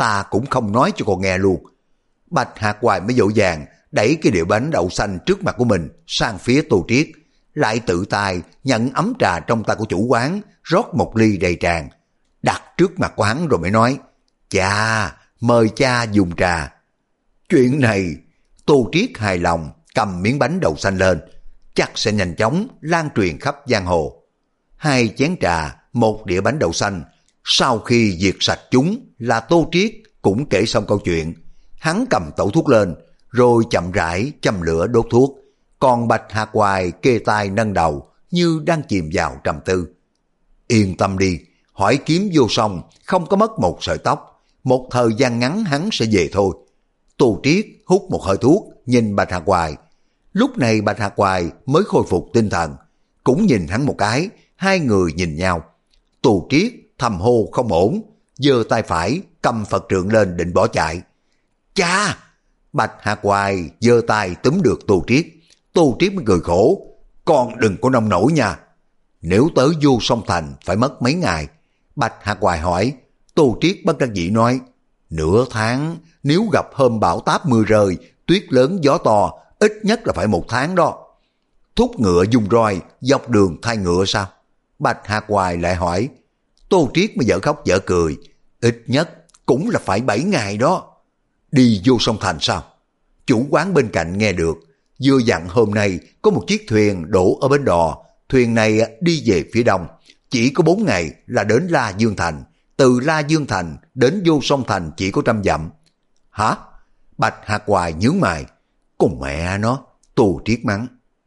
ta cũng không nói cho con nghe luôn. Bạch Hạc Hoài mới vội vàng đẩy cái đĩa bánh đậu xanh trước mặt của mình sang phía Tô Triết, lại tự tay nhận ấm trà trong tay của chủ quán, rót một ly đầy tràn, đặt trước mặt của hắn rồi mới nói, cha, mời cha dùng trà. Chuyện này, Tô Triết hài lòng cầm miếng bánh đậu xanh lên, chắc sẽ nhanh chóng lan truyền khắp giang hồ. Hai chén trà, một đĩa bánh đậu xanh, sau khi diệt sạch chúng là Tô Triết cũng kể xong câu chuyện. Hắn cầm tẩu thuốc lên, rồi chậm rãi châm lửa đốt thuốc, còn Bạch Hạc Hoài kê tai nâng đầu như đang chìm vào trầm tư. Yên tâm đi, hỏi kiếm vô xong, không có mất một sợi tóc, một thời gian ngắn hắn sẽ về thôi. Tô Triết hút một hơi thuốc, nhìn Bạch Hạc Hoài. Lúc này Bạch Hạc Hoài mới khôi phục tinh thần, cũng nhìn hắn một cái, hai người nhìn nhau. Tô Triết thầm hô không ổn, giơ tay phải cầm Phật trượng lên định bỏ chạy. Cha! Bạch Hạc Hoài giơ tay túm được Tô Triết. Tô Triết mới cười khổ, con đừng có nông nổi nha. Nếu tới Vô Song Thành phải mất mấy ngày? Bạch Hạc Hoài hỏi. Tô Triết bất đắc dĩ nói, nửa tháng, nếu gặp hôm bão táp mưa rơi, tuyết lớn gió to, ít nhất là phải một tháng đó. Thúc ngựa dùng roi, dọc đường thay ngựa sao? Bạch Hạc Hoài lại hỏi. Tô Triết mới dở khóc dở cười, ít nhất cũng là phải bảy ngày đó. Đi Vô Song Thành sao? Chủ quán bên cạnh nghe được, vừa dặn hôm nay có một chiếc thuyền đổ ở bến đò, thuyền này đi về phía đông, chỉ có bốn ngày là đến La Dương Thành, từ La Dương Thành đến Vô Song Thành chỉ có trăm dặm. Hả? Bạch Hạc Hoài nhướng mày, con mẹ nó, Tô Triết mắng.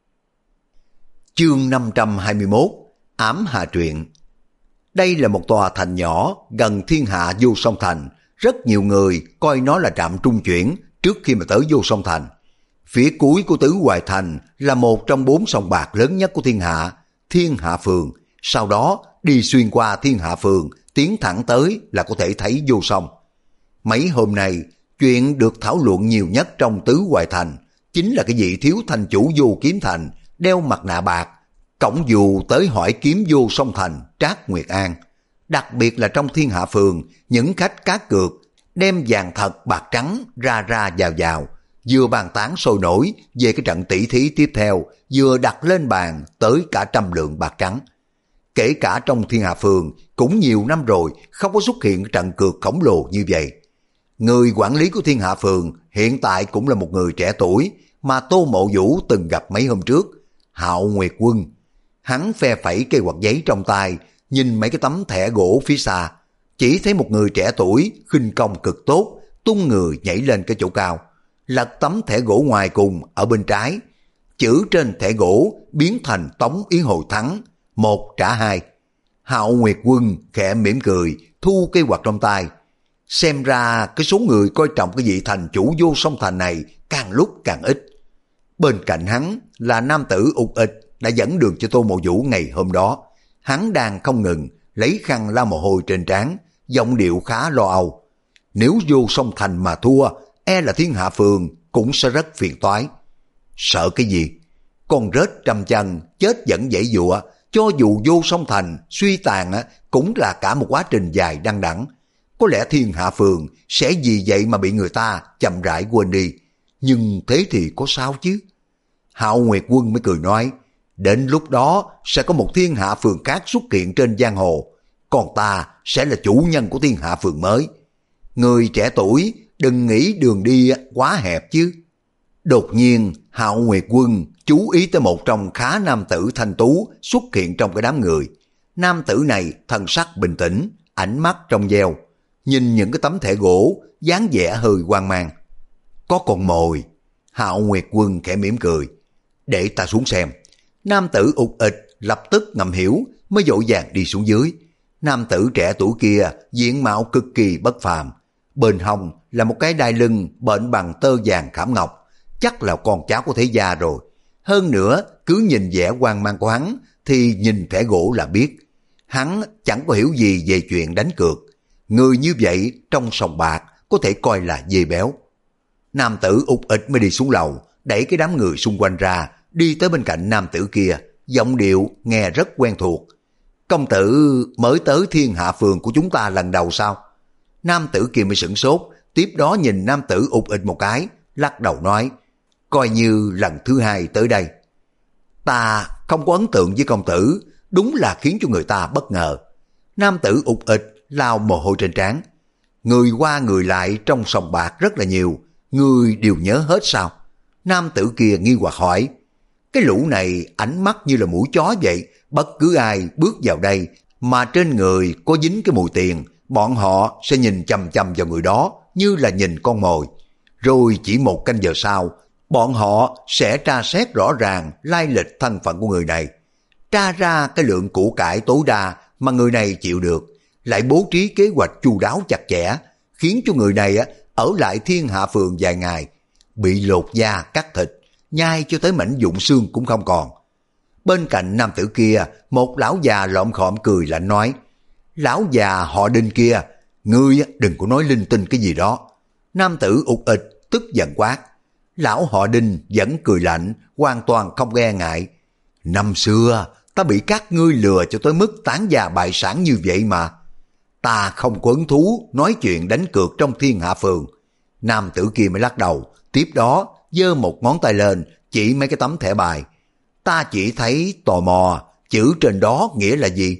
Chương năm trăm hai mươi mốt, Ám Hà Truyện. Đây là một tòa thành nhỏ gần thiên hạ Vô Song Thành, rất nhiều người coi nó là trạm trung chuyển trước khi mà tới Vô Song Thành. Phía cuối của Tứ Hoài Thành là một trong bốn sòng bạc lớn nhất của thiên hạ, Thiên Hạ Phường. Sau đó đi xuyên qua Thiên Hạ Phường, tiến thẳng tới là có thể thấy Vô Song. Mấy hôm nay, chuyện được thảo luận nhiều nhất trong Tứ Hoài Thành chính là cái vị thiếu thành chủ Vô Kiếm Thành đeo mặt nạ bạc, cổng dù tới hỏi kiếm Vô Song Thành Trác Nguyệt An. Đặc biệt là trong Thiên Hạ Phường, những khách cá cược đem vàng thật bạc trắng ra ra vào vào, vừa bàn tán sôi nổi về cái trận tỷ thí tiếp theo, vừa đặt lên bàn tới cả trăm lượng bạc trắng. Kể cả trong Thiên Hạ Phường cũng nhiều năm rồi không có xuất hiện trận cược khổng lồ như vậy. Người quản lý của Thiên Hạ Phường hiện tại cũng là một người trẻ tuổi mà Tô Mộ Vũ từng gặp mấy hôm trước, Hạo Nguyệt Quân. Hắn phe phẩy cây quạt giấy trong tay, nhìn mấy cái tấm thẻ gỗ phía xa, chỉ thấy một người trẻ tuổi khinh công cực tốt, tung người nhảy lên cái chỗ cao, lật tấm thẻ gỗ ngoài cùng ở bên trái. Chữ trên thẻ gỗ biến thành Tống Yến Hồi thắng, một trả hai. Hạo Nguyệt Quân khẽ mỉm cười, thu cây quạt trong tay. Xem ra cái số người coi trọng cái vị thành chủ Vô Song Thành này càng lúc càng ít. Bên cạnh hắn là nam tử Ục Ịch đã dẫn đường cho Tô Mộ Vũ ngày hôm đó. Hắn đang không ngừng lấy khăn lau mồ hôi trên trán, giọng điệu khá lo âu. Nếu Vô Song Thành mà thua, e là Thiên Hạ Phường cũng sẽ rất phiền toái. Sợ cái gì? Con rết trăm chân chết vẫn dãy dụa, cho dù Vô Song Thành suy tàn cũng là cả một quá trình dài đăng đẵng. Có lẽ Thiên Hạ Phường sẽ vì vậy mà bị người ta chậm rãi quên đi. Nhưng thế thì có sao chứ? Hạo Nguyệt Quân mới cười nói, đến lúc đó sẽ có một Thiên Hạ Phường khác xuất hiện trên giang hồ, còn ta sẽ là chủ nhân của Thiên Hạ Phường mới. Người trẻ tuổi đừng nghĩ đường đi quá hẹp chứ. Đột nhiên Hạo Nguyệt Quân chú ý tới một trong khá nam tử thanh tú xuất hiện trong cái đám người. Nam tử này thân sắc bình tĩnh, ánh mắt trong veo, nhìn những cái tấm thẻ gỗ, dáng vẻ hơi hoang mang. Có con mồi. Hạo Nguyệt Quân khẽ mỉm cười, để ta xuống xem. Nam tử Ục Ịch lập tức ngầm hiểu, mới vội vàng đi xuống dưới. Nam tử trẻ tuổi kia diện mạo cực kỳ bất phàm, bên hông là một cái đai lưng bệnh bằng tơ vàng khảm ngọc, chắc là con cháu của thế gia rồi. Hơn nữa cứ nhìn vẻ hoang mang của hắn thì nhìn thẻ gỗ là biết hắn chẳng có hiểu gì về chuyện đánh cược. Người như vậy trong sòng bạc có thể coi là dê béo. Nam tử Ục Ịch mới đi xuống lầu, đẩy cái đám người xung quanh ra, đi tới bên cạnh nam tử kia, giọng điệu nghe rất quen thuộc. Công tử mới tới Thiên Hạ Phường của chúng ta lần đầu sao? Nam tử kia mới sửng sốt, tiếp đó nhìn nam tử ụt ịch một cái, lắc đầu nói, coi như lần thứ hai tới đây. Ta không có ấn tượng với công tử, đúng là khiến cho người ta bất ngờ. Nam tử ụt ịch lao mồ hôi trên trán. Người qua người lại trong sòng bạc rất là nhiều, người đều nhớ hết sao? Nam tử kia nghi hoặc hỏi. Cái lũ này ánh mắt như là mũi chó vậy, bất cứ ai bước vào đây mà trên người có dính cái mùi tiền, bọn họ sẽ nhìn chằm chằm vào người đó như là nhìn con mồi. Rồi chỉ một canh giờ sau, bọn họ sẽ tra xét rõ ràng lai lịch thân phận của người này, tra ra cái lượng của cải tối đa mà người này chịu được, lại bố trí kế hoạch chu đáo chặt chẽ, khiến cho người này ở lại Thiên Hạ Phường vài ngày, bị lột da cắt thịt, nhai cho tới mảnh vụn xương cũng không còn. Bên cạnh nam tử kia, một lão già lọm khọm cười lạnh nói, lão già họ Đinh kia, ngươi đừng có nói linh tinh cái gì đó. Nam tử ụt ịch tức giận quát. Lão họ Đinh vẫn cười lạnh, hoàn toàn không e ngại. Năm xưa, ta bị các ngươi lừa cho tới mức tán gia bại sản như vậy mà. Ta không có hứng thú nói chuyện đánh cược trong Thiên Hạ Phường. Nam tử kia mới lắc đầu, tiếp đó giơ một ngón tay lên, chỉ mấy cái tấm thẻ bài. Ta chỉ thấy tò mò, chữ trên đó nghĩa là gì?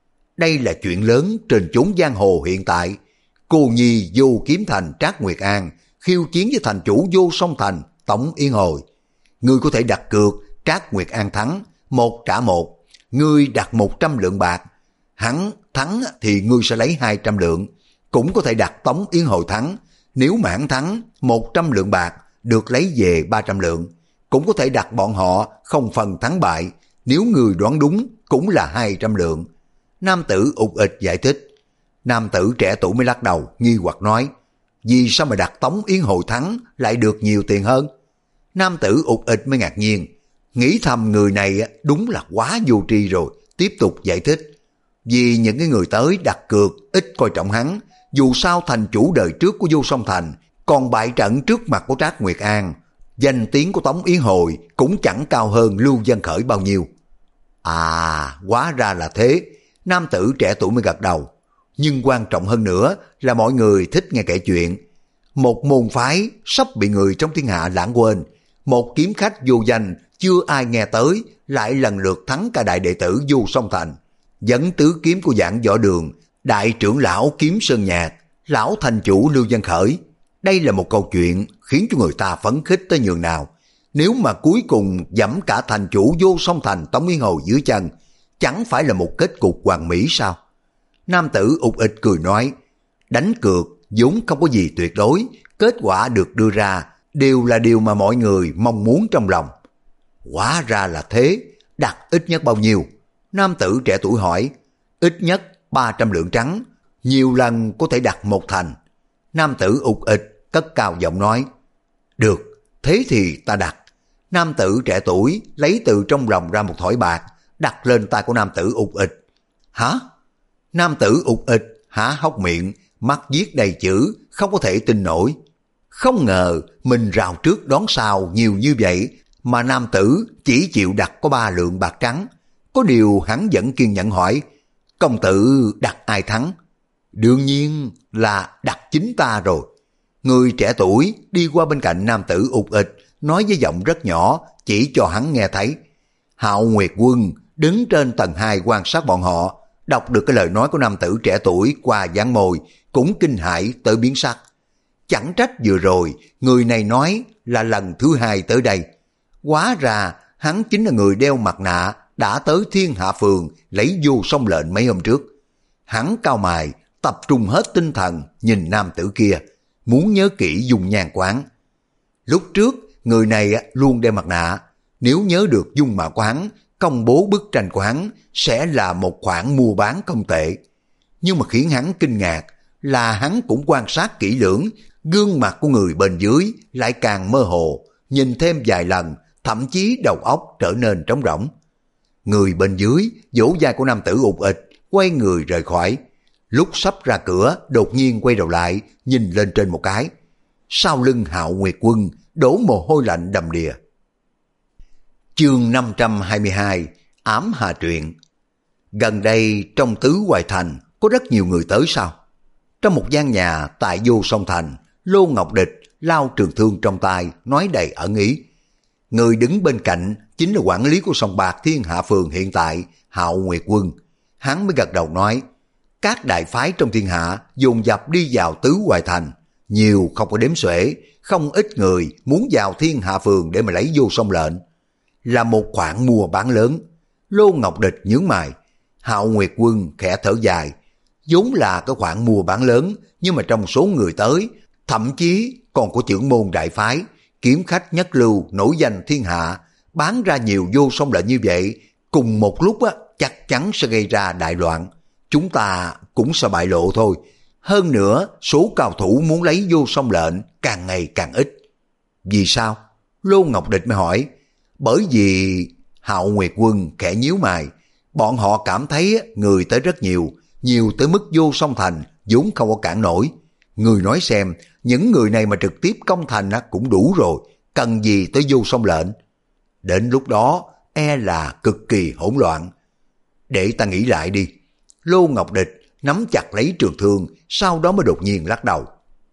Đây là chuyện lớn trên chốn giang hồ hiện tại. Cô Nhi vô kiếm thành Trác Nguyệt An, khiêu chiến với thành chủ vô song thành Tống Yên Hồi. Ngươi có thể đặt cược Trác Nguyệt An thắng, một trả một. Ngươi đặt một trăm lượng bạc. Hắn thắng thì ngươi sẽ lấy hai trăm lượng. Cũng có thể đặt Tống Yên Hồi thắng. Nếu mà hắn thắng, một trăm lượng bạc, được lấy về ba trăm lượng. Cũng có thể đặt bọn họ không phần thắng bại. Nếu người đoán đúng, cũng là hai trăm lượng. Nam tử ụt ịch giải thích. Nam tử trẻ tuổi mới lắc đầu, nghi hoặc nói, vì sao mà đặt Tống Yến Hồi thắng lại được nhiều tiền hơn? Nam tử ụt ịch mới ngạc nhiên, nghĩ thầm người này đúng là quá vô tri rồi, tiếp tục giải thích. Vì những cái người tới đặt cược ít coi trọng hắn, dù sao thành chủ đời trước của Vô Song Thành, còn bại trận trước mặt của Trác Nguyệt An, danh tiếng của Tống Yến Hồi cũng chẳng cao hơn Lưu Vân Khởi bao nhiêu. À, hóa ra là thế. Nam tử trẻ tuổi mới gật đầu. Nhưng quan trọng hơn nữa là mọi người thích nghe kể chuyện. Một môn phái sắp bị người trong thiên hạ lãng quên. Một kiếm khách vô danh chưa ai nghe tới lại lần lượt thắng cả đại đệ tử Vô Song Thành. Dẫn tứ kiếm của Giảng Võ Đường, đại trưởng lão Kiếm Sơn Nhạc, lão thành chủ Lưu Vân Khởi. Đây là một câu chuyện khiến cho người ta phấn khích tới nhường nào. Nếu mà cuối cùng dẫm cả thành chủ Vô Song Thành Tống Yến Hồi dưới chân, chẳng phải là một kết cục hoàn mỹ sao? Nam tử ụt ịch cười nói, đánh cược vốn không có gì tuyệt đối, kết quả được đưa ra đều là điều mà mọi người mong muốn trong lòng. Hóa ra là thế, đặt ít nhất bao nhiêu? Nam tử trẻ tuổi hỏi. Ít nhất ba trăm lượng trắng, nhiều lần có thể đặt một thành. Nam tử ụt ịch cất cao giọng nói, được, thế thì ta đặt. Nam tử trẻ tuổi lấy từ trong lòng ra một thỏi bạc, đặt lên tay của nam tử ụt ịch. Hả? Nam tử ụt ịch há hốc miệng, mắt viết đầy chữ, không có thể tin nổi. Không ngờ mình rào trước đón sau nhiều như vậy, mà nam tử chỉ chịu đặt có ba lượng bạc trắng. Có điều hắn vẫn kiên nhẫn hỏi, công tử đặt ai thắng? Đương nhiên là đặt chính ta rồi. Người trẻ tuổi đi qua bên cạnh nam tử ụt ịch, nói với giọng rất nhỏ, chỉ cho hắn nghe thấy. Hạo Nguyệt Quân đứng trên tầng hai quan sát bọn họ, đọc được cái lời nói của nam tử trẻ tuổi qua dáng môi, cũng kinh hãi tới biến sắc. Chẳng trách vừa rồi người này nói là lần thứ hai tới đây. Hóa ra hắn chính là người đeo mặt nạ đã tới Thiên Hạ Phường lấy Vô Song lệnh mấy hôm trước. Hắn cau mày, tập trung hết tinh thần nhìn nam tử kia, muốn nhớ kỹ dung nhan quán. Lúc trước người này luôn đeo mặt nạ, nếu nhớ được dung mạo của hắn, công bố bức tranh của hắn sẽ là một khoản mua bán công tệ. Nhưng mà khiến hắn kinh ngạc là hắn cũng quan sát kỹ lưỡng, gương mặt của người bên dưới lại càng mơ hồ, nhìn thêm vài lần, thậm chí đầu óc trở nên trống rỗng. Người bên dưới vỗ vai của nam tử ụt ịch, quay người rời khỏi. Lúc sắp ra cửa, đột nhiên quay đầu lại, nhìn lên trên một cái. Sau lưng Hạo Nguyệt Quân đổ mồ hôi lạnh đầm đìa. Chương năm trăm hai mươi hai, Ám Hà Truyện. Gần đây trong Tứ Hoài Thành có rất nhiều người tới sao? Trong một gian nhà tại Vô Song Thành, Lô Ngọc Địch lao trường thương trong tay, nói đầy ẩn ý. Người đứng bên cạnh chính là quản lý của sòng bạc Thiên Hạ Phường hiện tại, Hạo Nguyệt Quân. Hắn mới gật đầu nói, các đại phái trong thiên hạ dồn dập đi vào Tứ Hoài Thành, nhiều không có đếm xuể, không ít người muốn vào Thiên Hạ Phường để mà lấy Vô Song lệnh. Là một khoản mua bán lớn. Lô Ngọc Địch nhướng mày. Hạo Nguyệt Quân khẽ thở dài. Vốn là cái khoản mua bán lớn, nhưng mà trong số người tới, thậm chí còn có trưởng môn đại phái, kiếm khách nhất lưu nổi danh thiên hạ, bán ra nhiều Vô Song lệnh như vậy, cùng một lúc á, chắc chắn sẽ gây ra đại loạn. Chúng ta cũng sẽ bại lộ thôi. Hơn nữa, số cao thủ muốn lấy Vô Song lệnh càng ngày càng ít. Vì sao? Lô Ngọc Địch mới hỏi. Bởi vì... Hạo Nguyệt Quân khẽ nhíu mày. Bọn họ cảm thấy người tới rất nhiều, nhiều tới mức Vô Song Thành vốn không có cản nổi. Người nói xem, những người này mà trực tiếp công thành cũng đủ rồi, cần gì tới Vô Song lệnh. Đến lúc đó, e là cực kỳ hỗn loạn. Để ta nghĩ lại đi. Lô Ngọc Địch nắm chặt lấy trường thương, sau đó mới đột nhiên lắc đầu.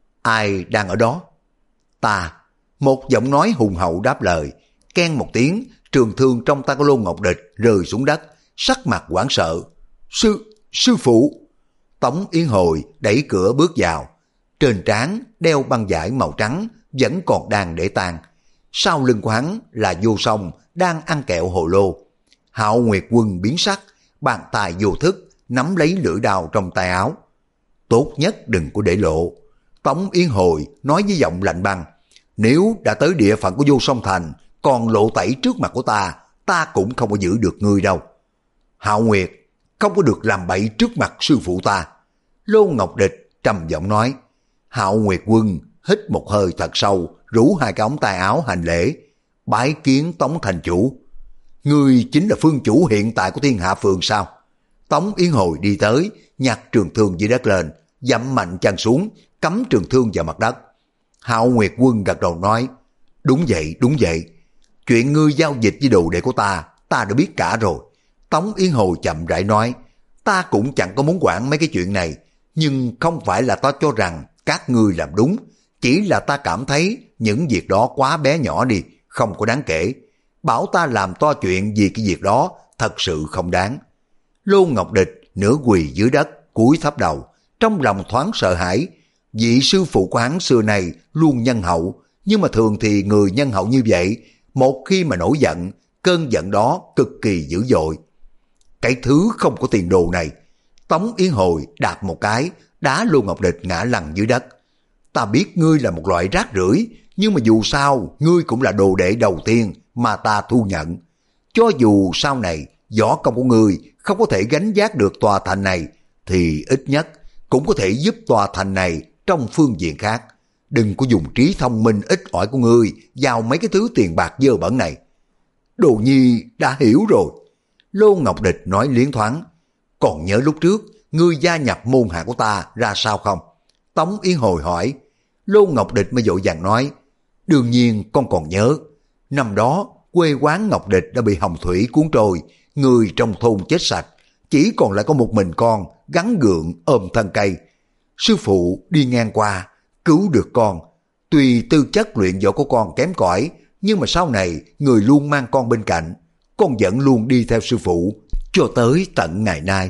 Ai đang ở đó? Ta. Một giọng nói hùng hậu đáp lời. Keng một tiếng, trường thương trong tay của Lô Ngọc Địch rơi xuống đất, sắc mặt hoảng sợ. Sư, sư phụ. Tống Yến Hồi đẩy cửa bước vào. Trên trán đeo băng vải màu trắng, vẫn còn đang để tàn. Sau lưng của hắn là Vô Song đang ăn kẹo hồ lô. Hạo Nguyệt Quân biến sắc, bàn tay vô thức nắm lấy lưỡi đao trong tay áo. Tốt nhất đừng có để lộ. Tống Yến Hồi nói với giọng lạnh băng. Nếu đã tới địa phận của Vô Song Thành, còn lộ tẩy trước mặt của ta, ta cũng không có giữ được ngươi đâu. Hạo Nguyệt, không có được làm bậy trước mặt sư phụ ta. Lô Ngọc Địch trầm giọng nói. Hạo Nguyệt Quân hít một hơi thật sâu, rủ hai cái ống tay áo hành lễ. Bái kiến Tống thành chủ. Ngươi chính là phương chủ hiện tại của Thiên Hạ Phường sao? Tống Yến Hồi đi tới, nhặt trường thương dưới đất lên, dậm mạnh chân xuống, cắm trường thương vào mặt đất. Hạo Nguyệt Quân gật đầu nói. Đúng vậy, đúng vậy. Chuyện ngươi giao dịch với đồ đệ của ta, ta đã biết cả rồi. Tống Yến Hồi chậm rãi nói. Ta cũng chẳng có muốn quản mấy cái chuyện này, nhưng không phải là ta cho rằng các ngươi làm đúng, chỉ là ta cảm thấy những việc đó quá bé nhỏ đi, không có đáng kể. Bảo ta làm to chuyện vì cái việc đó thật sự không đáng. Lô Ngọc Địch nửa quỳ dưới đất, cúi thấp đầu, trong lòng thoáng sợ hãi. Vị sư phụ của hắn xưa này luôn nhân hậu, nhưng mà thường thì người nhân hậu như vậy, một khi mà nổi giận, cơn giận đó cực kỳ dữ dội. Cái thứ không có tiền đồ này. Tống Yến Hồi đạp một cái, đá Lô Ngọc Địch ngã lăn dưới đất. Ta biết ngươi là một loại rác rưởi, nhưng mà dù sao, ngươi cũng là đồ đệ đầu tiên mà ta thu nhận. Cho dù sau này, võ công của ngươi không có thể gánh vác được tòa thành này, thì ít nhất cũng có thể giúp tòa thành này trong phương diện khác. Đừng có dùng trí thông minh ít ỏi của ngươi vào mấy cái thứ tiền bạc dơ bẩn này. Đồ Nhi đã hiểu rồi. Lô Ngọc Địch nói liến thoáng. Còn nhớ lúc trước, ngươi gia nhập môn hạ của ta ra sao không? Tống Yến Hồi hỏi. Lô Ngọc Địch mới vội vàng nói. Đương nhiên con còn nhớ. Năm đó, quê quán Ngọc Địch đã bị hồng thủy cuốn trôi, người trong thôn chết sạch, chỉ còn lại có một mình con gắn gượng ôm thân cây. Sư phụ đi ngang qua, cứu được con. Tuy tư chất luyện võ của con kém cỏi, nhưng mà sau này người luôn mang con bên cạnh. Con vẫn luôn đi theo sư phụ, cho tới tận ngày nay.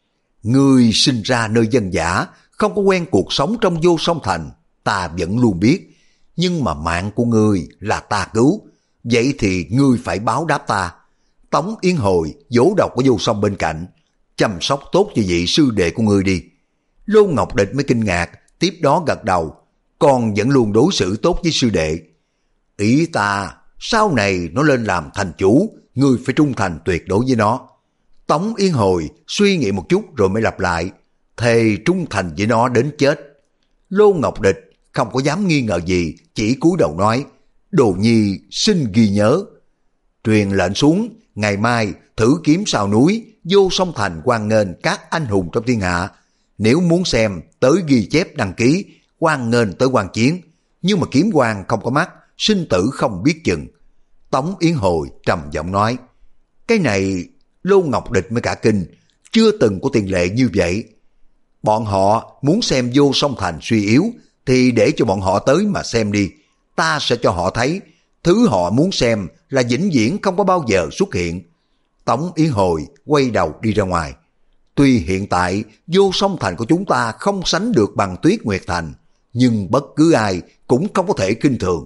Ngươi sinh ra nơi dân dã, không có quen cuộc sống trong Vô Song Thành, ta vẫn luôn biết. Nhưng mà mạng của ngươi là ta cứu, vậy thì ngươi phải báo đáp ta. Tống Yến Hồi vỗ đầu của Vô Song bên cạnh. Chăm sóc tốt cho vị sư đệ của ngươi đi. Lô Ngọc Địch mới kinh ngạc, tiếp đó gật đầu. Con vẫn luôn đối xử tốt với sư đệ. Ý ta, sau này nó lên làm thành chủ, ngươi phải trung thành tuyệt đối với nó. Tống Yến Hồi suy nghĩ một chút rồi mới lặp lại. Thề trung thành với nó đến chết. Lô Ngọc Địch không có dám nghi ngờ gì, chỉ cúi đầu nói. Đồ Nhi xin ghi nhớ. Truyền lệnh xuống, ngày mai thử kiếm sao núi, Vô Song Thành hoan nghênh các anh hùng trong thiên hạ. Nếu muốn xem, tới ghi chép đăng ký, hoan nghênh tới quan chiến. Nhưng mà kiếm quan không có mắt, sinh tử không biết chừng. Tống Yến Hồi trầm giọng nói. Cái này Lô Ngọc Địch mới cả kinh, chưa từng có tiền lệ như vậy. Bọn họ muốn xem Vô Song Thành suy yếu thì để cho bọn họ tới mà xem đi. Ta sẽ cho họ thấy thứ họ muốn xem là vĩnh viễn không có bao giờ xuất hiện. Tống Yến Hồi quay đầu đi ra ngoài. Tuy hiện tại Vô Song Thành của chúng ta không sánh được bằng Tuyết Nguyệt Thành, nhưng bất cứ ai cũng không có thể khinh thường.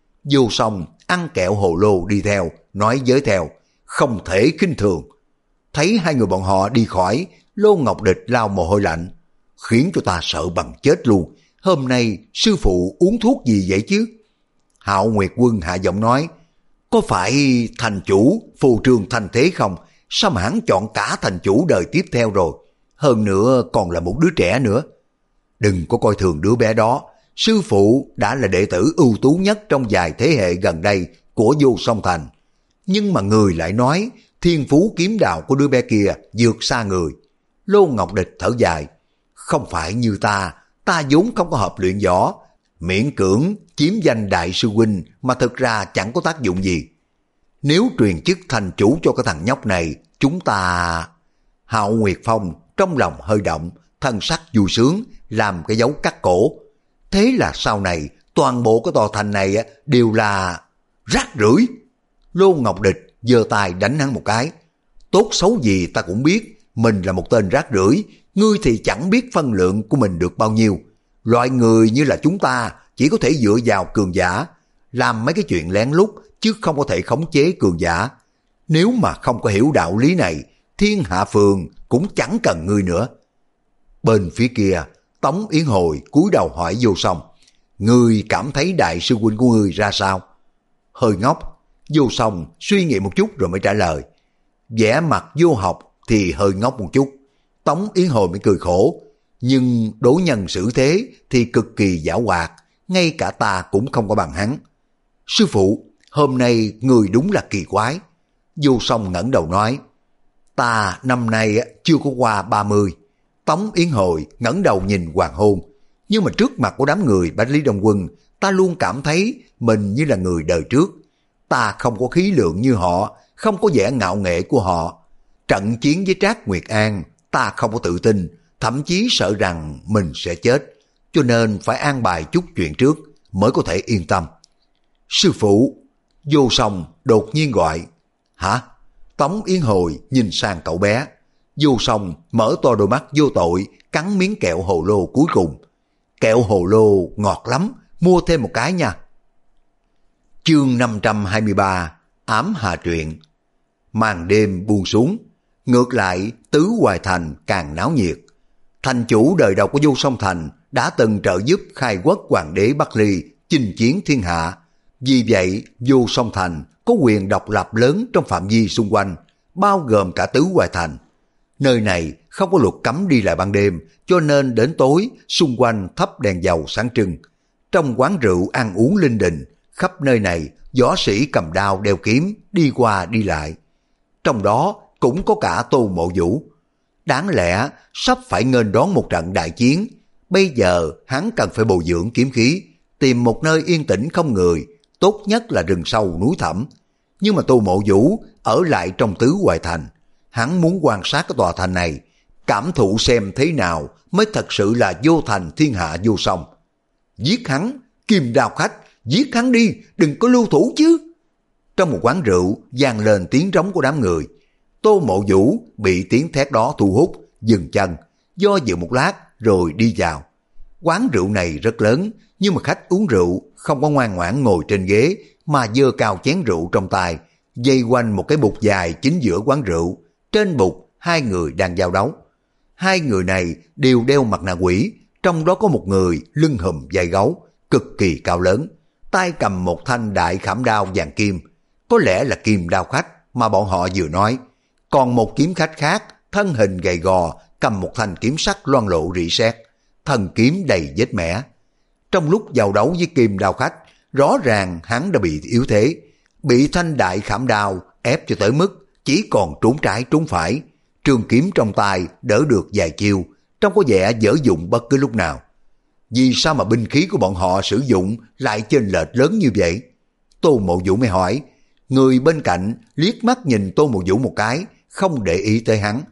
Vô Song ăn kẹo hồ lô đi theo, nói với theo, không thể khinh thường. Thấy hai người bọn họ đi khỏi, Lô Ngọc Địch lao mồ hôi lạnh, khiến cho ta sợ bằng chết luôn. Hôm nay sư phụ uống thuốc gì vậy chứ? Hạo Nguyệt Quân hạ giọng nói, có phải thành chủ phù trương thành thế không? Sao mà hắn chọn cả thành chủ đời tiếp theo rồi? Hơn nữa còn là một đứa trẻ nữa. Đừng có coi thường đứa bé đó. Sư phụ đã là đệ tử ưu tú nhất trong vài thế hệ gần đây của Vô Song Thành. Nhưng mà người lại nói thiên phú kiếm đạo của đứa bé kia vượt xa người. Lô Ngọc Địch thở dài, không phải như ta, ta vốn không có hợp luyện võ, miễn cưỡng chiếm danh đại sư huynh mà thực ra chẳng có tác dụng gì. Nếu truyền chức thành chủ cho cái thằng nhóc này, chúng ta... Hạo Nguyệt Phong trong lòng hơi động, thân sắc vui sướng, làm cái dấu cắt cổ. Thế là sau này, toàn bộ cái tòa thành này đều là rác rưởi. Lô Ngọc Địch giơ tay đánh hắn một cái. Tốt xấu gì ta cũng biết, mình là một tên rác rưởi, ngươi thì chẳng biết phân lượng của mình được bao nhiêu. Loại người như là chúng ta chỉ có thể dựa vào cường giả, làm mấy cái chuyện lén lút chứ không có thể khống chế cường giả. Nếu mà không có hiểu đạo lý này, thiên hạ phường cũng chẳng cần ngươi nữa. Bên phía kia, Tống Yến Hồi cúi đầu hỏi Vô Song, ngươi cảm thấy đại sư huynh của ngươi ra sao? Hơi ngốc. Vô Song suy nghĩ một chút rồi mới trả lời, vẻ mặt vô học thì hơi ngốc một chút. Tống Yến Hồi mới cười khổ, nhưng đối nhân xử thế thì cực kỳ giảo hoạt, ngay cả ta cũng không có bằng hắn. Sư phụ, hôm nay người đúng là kỳ quái. Vô Song ngẩng đầu nói, ta năm nay chưa có qua ba mươi. Tống Yến Hồi ngẩng đầu nhìn hoàng hôn, nhưng mà trước mặt của đám người Bách Lý Đông Quân, ta luôn cảm thấy mình như là người đời trước. Ta không có khí lượng như họ, không có vẻ ngạo nghệ của họ. Trận chiến với Trác Nguyệt An, ta không có tự tin, thậm chí sợ rằng mình sẽ chết, cho nên phải an bài chút chuyện trước mới có thể yên tâm. Sư phụ. Vô Song đột nhiên gọi. Hả? Tống Yến Hồi nhìn sang cậu bé. Vô Song mở to đôi mắt vô tội, cắn miếng kẹo hồ lô cuối cùng. Kẹo hồ lô ngọt lắm, mua thêm một cái nha. Chương năm trăm hai mươi ba, Ám Hà Truyện. Màn đêm buông xuống, ngược lại Tứ Hoài Thành càng náo nhiệt. Thành chủ đời đầu của Vô Song Thành đã từng trợ giúp khai quốc hoàng đế Bắc Ly chinh chiến thiên hạ. Vì vậy Vô Song Thành có quyền độc lập lớn trong phạm vi xung quanh, bao gồm cả Tứ Hoài Thành. Nơi này không có luật cấm đi lại ban đêm, cho nên đến tối xung quanh thắp đèn dầu sáng trưng. Trong quán rượu ăn uống linh đình, khắp nơi này võ sĩ cầm đao đeo kiếm đi qua đi lại. Trong đó cũng có cả Tô Mộ Vũ. Đáng lẽ sắp phải nghênh đón một trận đại chiến, bây giờ hắn cần phải bồi dưỡng kiếm khí, tìm một nơi yên tĩnh không người, tốt nhất là rừng sâu núi thẳm. Nhưng mà Tô Mộ Vũ ở lại trong Tứ Hoài Thành, hắn muốn quan sát cái tòa thành này, cảm thụ xem thế nào mới thật sự là vô thành thiên hạ vô song. Giết hắn, Kim Đao Khách, giết hắn đi, đừng có lưu thủ chứ. Trong một quán rượu vang lên tiếng rống của đám người. Tô Mộ Vũ bị tiếng thét đó thu hút, dừng chân, do dự một lát rồi đi vào. Quán rượu này rất lớn, nhưng mà khách uống rượu không có ngoan ngoãn ngồi trên ghế mà giơ cao chén rượu trong tay, dây quanh một cái bục dài chính giữa quán rượu. Trên bục hai người đang giao đấu. Hai người này đều đeo mặt nạ quỷ, trong đó có một người lưng hùm vai gấu, cực kỳ cao lớn, tay cầm một thanh đại khảm đao vàng kim, có lẽ là Kim Đao Khách mà bọn họ vừa nói. Còn một kiếm khách khác, thân hình gầy gò, cầm một thanh kiếm sắt loang lộ rỉ sét, thân kiếm đầy vết mẻ. Trong lúc giao đấu với Kim Đao Khách, rõ ràng hắn đã bị yếu thế, bị thanh đại khảm đao ép cho tới mức chỉ còn trốn trái trốn phải, trường kiếm trong tay đỡ được vài chiêu, trông có vẻ dở dụng bất cứ lúc nào. Vì sao mà binh khí của bọn họ sử dụng lại chênh lệch lớn như vậy? Tô Mộ Vũ mới hỏi. Người bên cạnh liếc mắt nhìn Tô Mộ Vũ một cái, không để ý tới hắn.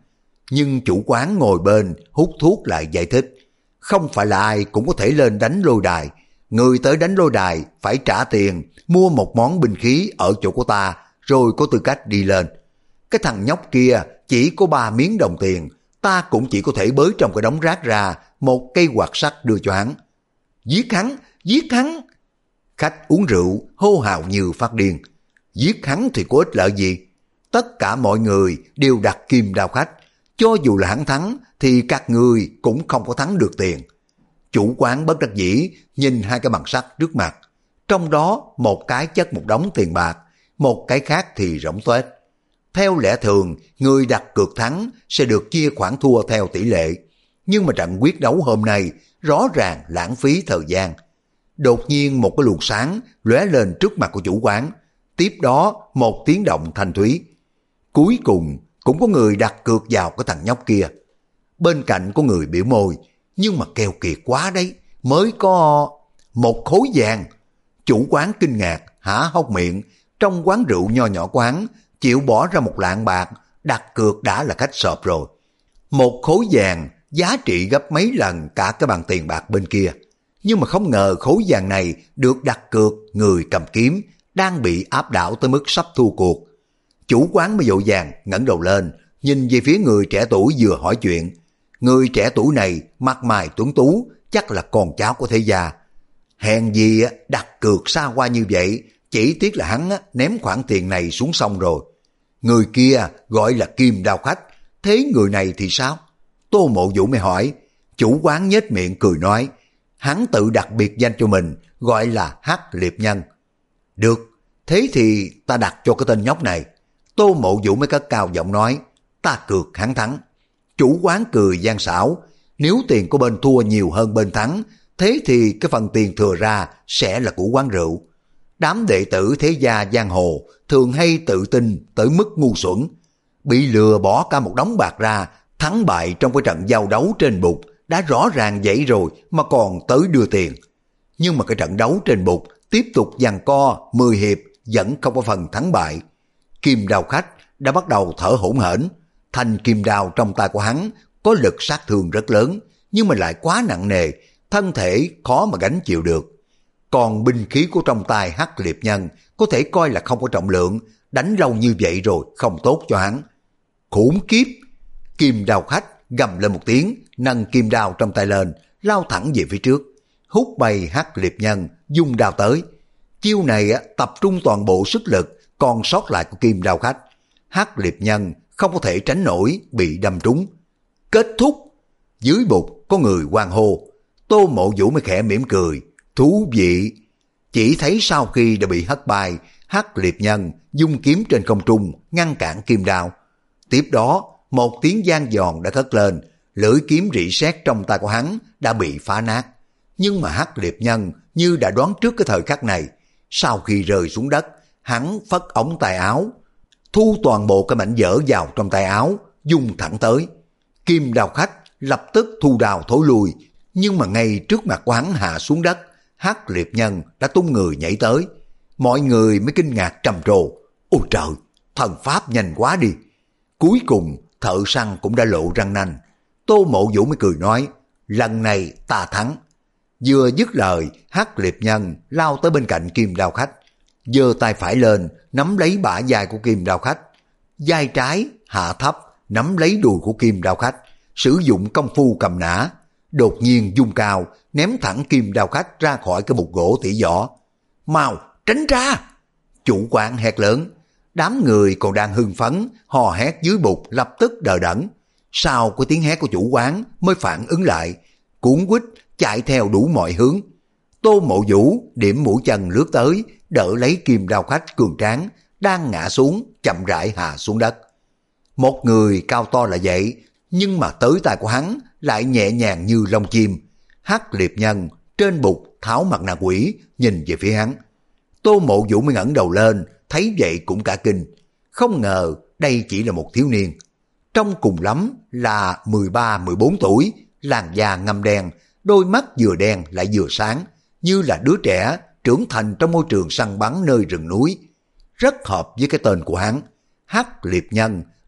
Nhưng chủ quán ngồi bên hút thuốc lại giải thích, không phải là ai cũng có thể lên đánh lôi đài. Người tới đánh lôi đài phải trả tiền, mua một món binh khí ở chỗ của ta, rồi có tư cách đi lên. Cái thằng nhóc kia chỉ có ba miếng đồng tiền, ta cũng chỉ có thể bới trong cái đống rác ra một cây quạt sắt đưa cho hắn. Giết hắn, giết hắn! Khách uống rượu hô hào như phát điên. Giết hắn thì có ích lợi gì? Tất cả mọi người đều đặt kim đao khách. Cho dù là hắn thắng thì các người cũng không có thắng được tiền. Chủ quán bất đắc dĩ nhìn hai cái bằng sắt trước mặt. Trong đó một cái chất một đống tiền bạc, một cái khác thì rỗng tuếch. Theo lẽ thường, người đặt cược thắng sẽ được chia khoản thua theo tỷ lệ. Nhưng mà trận quyết đấu hôm nay rõ ràng lãng phí thời gian. Đột nhiên một cái luồng sáng lóe lên trước mặt của chủ quán. Tiếp đó một tiếng động thanh thúy. Cuối cùng cũng có người đặt cược vào cái thằng nhóc kia. Bên cạnh có người biểu môi, nhưng mà keo kiệt quá đấy, mới có một khối vàng. Chủ quán kinh ngạc, há hốc miệng, trong quán rượu nho nhỏ quán, chịu bỏ ra một lạng bạc, đặt cược đã là khách sộp rồi. Một khối vàng giá trị gấp mấy lần cả cái bằng tiền bạc bên kia. Nhưng mà không ngờ khối vàng này được đặt cược người cầm kiếm, đang bị áp đảo tới mức sắp thua cuộc. Chủ quán mới vội vàng ngẩng đầu lên, nhìn về phía người trẻ tuổi vừa hỏi chuyện. Người trẻ tuổi này mặt mày tuấn tú, chắc là con cháu của thế gia. Hèn gì đặt cược xa hoa như vậy, chỉ tiếc là hắn ném khoản tiền này xuống sông rồi. Người kia gọi là Kim Đao Khách, thế người này thì sao? Tô Mộ Vũ mới hỏi. Chủ quán nhếch miệng cười nói, hắn tự đặt biệt danh cho mình, gọi là Hắc Liệp Nhân. Được, thế thì ta đặt cho cái tên nhóc này. Tô Mộ Vũ mới cất cao giọng nói, ta cược hắn thắng. Chủ quán cười gian xảo, nếu tiền của bên thua nhiều hơn bên thắng, thế thì cái phần tiền thừa ra sẽ là của quán rượu. Đám đệ tử thế gia giang hồ thường hay tự tin tới mức ngu xuẩn. Bị lừa bỏ cả một đống bạc ra, thắng bại trong cái trận giao đấu trên bục đã rõ ràng vậy rồi mà còn tới đưa tiền. Nhưng mà cái trận đấu trên bục tiếp tục giằng co mười hiệp vẫn không có phần thắng bại. Kim Đao Khách đã bắt đầu thở hổn hển. Thanh kim đao trong tay của hắn có lực sát thương rất lớn, nhưng mà lại quá nặng nề, thân thể khó mà gánh chịu được. Còn binh khí của trong tay Hắc Liệp Nhân có thể coi là không có trọng lượng, đánh lâu như vậy rồi không tốt cho hắn. Khủng khiếp! Kim Đao Khách gầm lên một tiếng, nâng kim đao trong tay lên, lao thẳng về phía trước, hút bay Hắc Liệp Nhân, dung đao tới. Chiêu này tập trung toàn bộ sức lực còn sót lại của Kim Đao Khách. Hắc Liệp Nhân không có thể tránh nổi, bị đâm trúng. Kết thúc! Dưới bục có người hoan hô. Tô Mộ Vũ mới khẽ mỉm cười. Thú vị! Chỉ thấy sau khi đã bị hất bay, Hắc Liệp Nhân dung kiếm trên không trung ngăn cản kim đao. Tiếp đó một tiếng vang giòn đã cất lên, lưỡi kiếm rỉ sét trong tay của hắn đã bị phá nát. Nhưng mà Hắc Liệp Nhân như đã đoán trước cái thời khắc này, sau khi rơi xuống đất, hắn phất ống tay áo, thu toàn bộ cái mảnh vỡ vào trong tay áo, dung thẳng tới. Kim Đao Khách lập tức thu đao thối lui, nhưng mà ngay trước mặt của hắn hạ xuống đất, Hắc Liệp Nhân đã tung người nhảy tới. Mọi người mới kinh ngạc trầm trồ. Ôi trời, thần pháp nhanh quá đi! Cuối cùng thợ săn cũng đã lộ răng nanh. Tô Mộ Vũ mới cười nói, lần này ta thắng. Vừa dứt lời, Hắc Liệp Nhân lao tới bên cạnh Kim Đao Khách, giơ tay phải lên nắm lấy bả vai của Kim Đao Khách, vai trái hạ thấp nắm lấy đùi của Kim Đao Khách, sử dụng công phu cầm nã, đột nhiên dung cao ném thẳng Kim Đao Khách ra khỏi cái bục gỗ tỉ võ. Mau tránh ra! Chủ quán hét lớn. Đám người còn đang hưng phấn hò hét dưới bục lập tức đờ đẫn. Sau cái tiếng hét của chủ quán mới phản ứng lại, cuốn quýt chạy theo đủ mọi hướng. Tô Mộ Vũ điểm mũi chân lướt tới, đỡ lấy Kim Đao Khách cường tráng đang ngã xuống, chậm rãi hạ xuống đất. Một người cao to là vậy, nhưng mà tới tay của hắn lại nhẹ nhàng như lông chim. Hắc Liệp Nhân trên bục tháo mặt nạ quỷ nhìn về phía hắn. Tô Mộ Vũ mới ngẩng đầu lên, thấy vậy cũng cả kinh. Không ngờ đây chỉ là một thiếu niên, trông cùng lắm là mười ba mười bốn tuổi, làn da ngăm đen, đôi mắt vừa đen lại vừa sáng, như là đứa trẻ trưởng thành trong môi trường săn bắn nơi rừng núi. Rất hợp với cái tên của hắn, Hắc Liệp Nhân,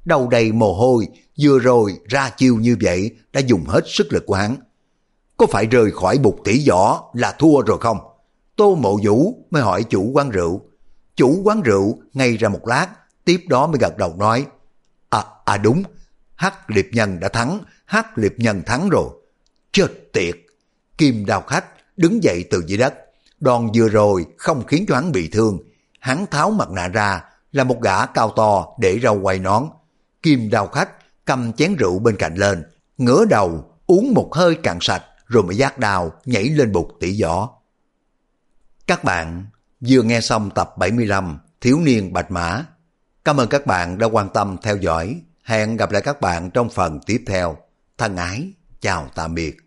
đầu đầy mồ hôi, vừa rồi ra chiêu như vậy đã dùng hết sức lực của hắn. Có phải rời khỏi bục tỷ võ là thua rồi không? Tô Mộ Vũ mới hỏi chủ quán rượu. Chủ quán rượu ngây ra một lát, tiếp đó mới gật đầu nói, À, à đúng, Hắc Liệp Nhân đã thắng, Hắc Liệp Nhân thắng rồi. Chết tiệt! Kim Đao Khách đứng dậy từ dưới đất, đòn vừa rồi không khiến cho hắn bị thương. Hắn tháo mặt nạ ra là một gã cao to để râu quay nón. Kim Đao Khách cầm chén rượu bên cạnh lên, ngửa đầu uống một hơi cạn sạch rồi mới vác đao nhảy lên bục tỷ võ. Các bạn vừa nghe xong tập bảy mươi lăm Thiếu niên Bạch Mã. Cảm ơn các bạn đã quan tâm theo dõi. Hẹn gặp lại các bạn trong phần tiếp theo. Thân ái, chào tạm biệt.